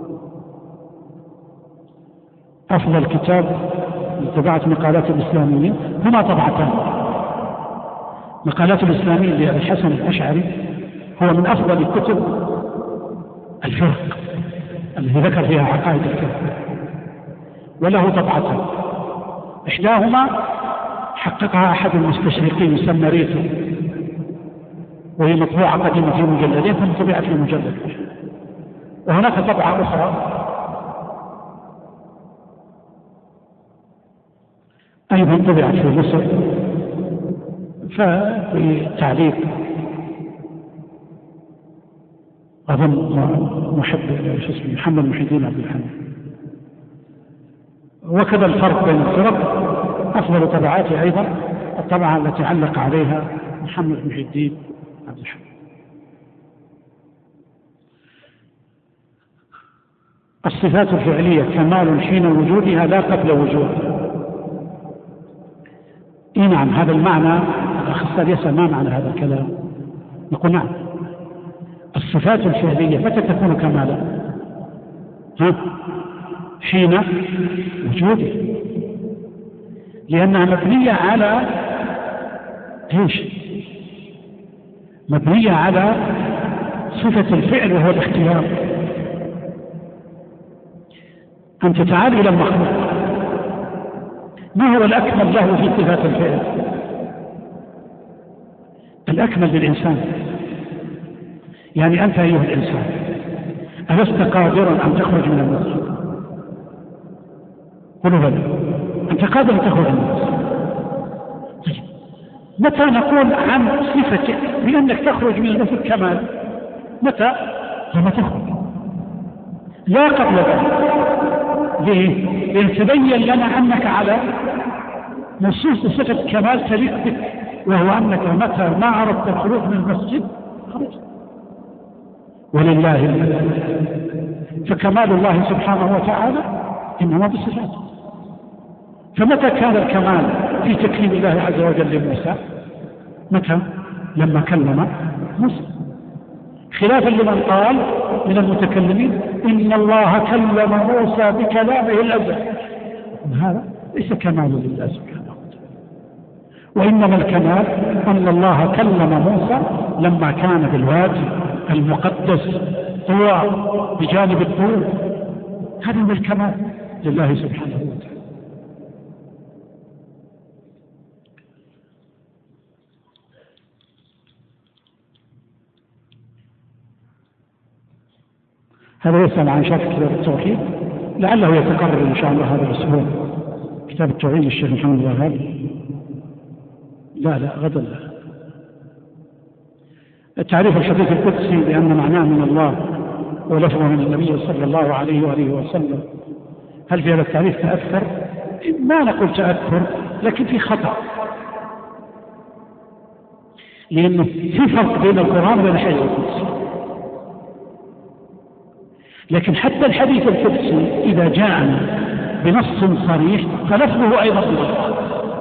أفضل كتاب لطباعة مقالات الإسلاميين هما طبعتان. مقالات الإسلاميين لأبي الحسن الأشعري هو من أفضل كتب الفرق التي ذكر فيها عقائد الفرق، وله طبعتان. إحداهما حققها أحد المستشرقين يسمى ريتو، وهي مطبوعة قديمة في مجلدين ثم طبعت في مجلد، وهناك طبعة أخرى أيضا طبعت في مصر ففي تعليق أظن محمد محي الدين عبد الحميد. وكذا الفرق بين الفرق أفضل طبعاته أيضا الطبعة التي علق عليها محمد محي الدين عبد الحميد. الصفات الفعلية كمال حين وجودها لا قبل وجودها. إيه نعم، هذا المعنى. الأخ الأستاذ يسأل ما معنى هذا الكلام؟ نقول نعم، الصفات الفعلية متى تكون كمالا؟ حين وجوده، لأنها مبنية على ايش؟ مبنية على صفة الفعل وهو الاختيار. أنت تعال إلى المخلوق، ما هو الأكمل له في صفات الفعل؟ الأكمل للإنسان. يعني أنت أيها الإنسان ألست قادرا أن تخرج من المسجد؟ قلوا بلى، أنت قادر أن تخرج من المسجد. متى نقول عن صفتك بأنك تخرج من المسجد كمال؟ متى؟ لما تخرج، لا قبل ذلك. ليه؟ لأن تبين لنا أنك على نصوص صفة كمال تليق بك، وهو أنك متى ما أردت الخروج من المسجد خرجت. ولله المثل، فكمال الله سبحانه وتعالى إنما بصفاته. فمتى كان الكمال في تكليم الله عز وجل لموسى؟ متى؟ لما كلم موسى، خلافا لمن قال من المتكلمين إن الله كلم موسى بكلامه الأزل. هذا ليس كمال لله سبحانه وتعالى، وإنما الكمال أن الله كلم موسى لما كان بالوادي المقدس طوى بجانب الطور. هذا هو الكمال لله سبحانه وتعالى. هذا يسأل عن شرح كتاب التوحيد، لعله يتقرر إن شاء الله هذا الأسبوع كتاب التوحيد للشيخ محمد الوهاب لا غدا لا. تعريف الحديث القدسي بأن معناه من الله ولفظه من النبي صلى الله عليه وآله وسلم، هل في هذا التعريف تأثر؟ ما نقول تأثر، لكن في خطأ، لأنه في فرق بين القرآن وبين الحديث القدسي. لكن حتى الحديث القدسي إذا جاءنا بنص صريح فلفظه أيضا من القرآن،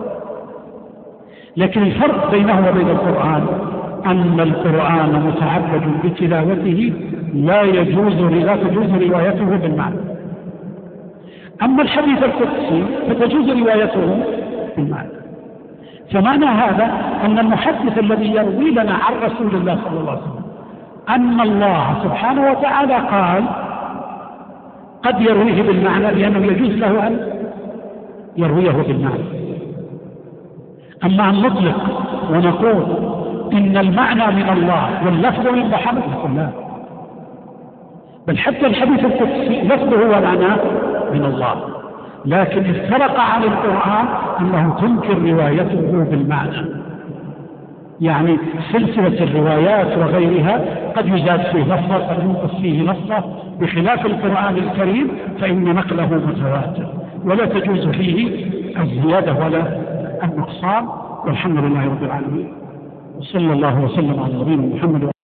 لكن الفرق بينه وبين القرآن أن القرآن متعبد بتلاوته لا تجوز روايته بالمعنى، أما الحديث القدسي فتجوز روايته بالمعنى. فمعنى هذا أن المحدث الذي يروي لنا عن رسول الله صلى الله عليه وسلم أن الله سبحانه وتعالى قال قد يرويه بالمعنى لأنه يجوز له أن يرويه بالمعنى. أما أن نطلق ونقول إن المعنى من الله واللفظ من محمد نقول لا، بل حتى الحديث القدسي لفظه ومعناه من الله، لكن افترق عن القرآن أنه تنكر روايته بالمعنى، يعني سلسلة الروايات وغيرها قد يزاد فيه لفظة قد ينقص فيه لفظة، بخلاف القرآن الكريم فإن نقله متواتر ولا تجوز فيه الزيادة ولا النقصان. والحمد لله رب العالمين، وصلى الله وسلم على نبينا محمد.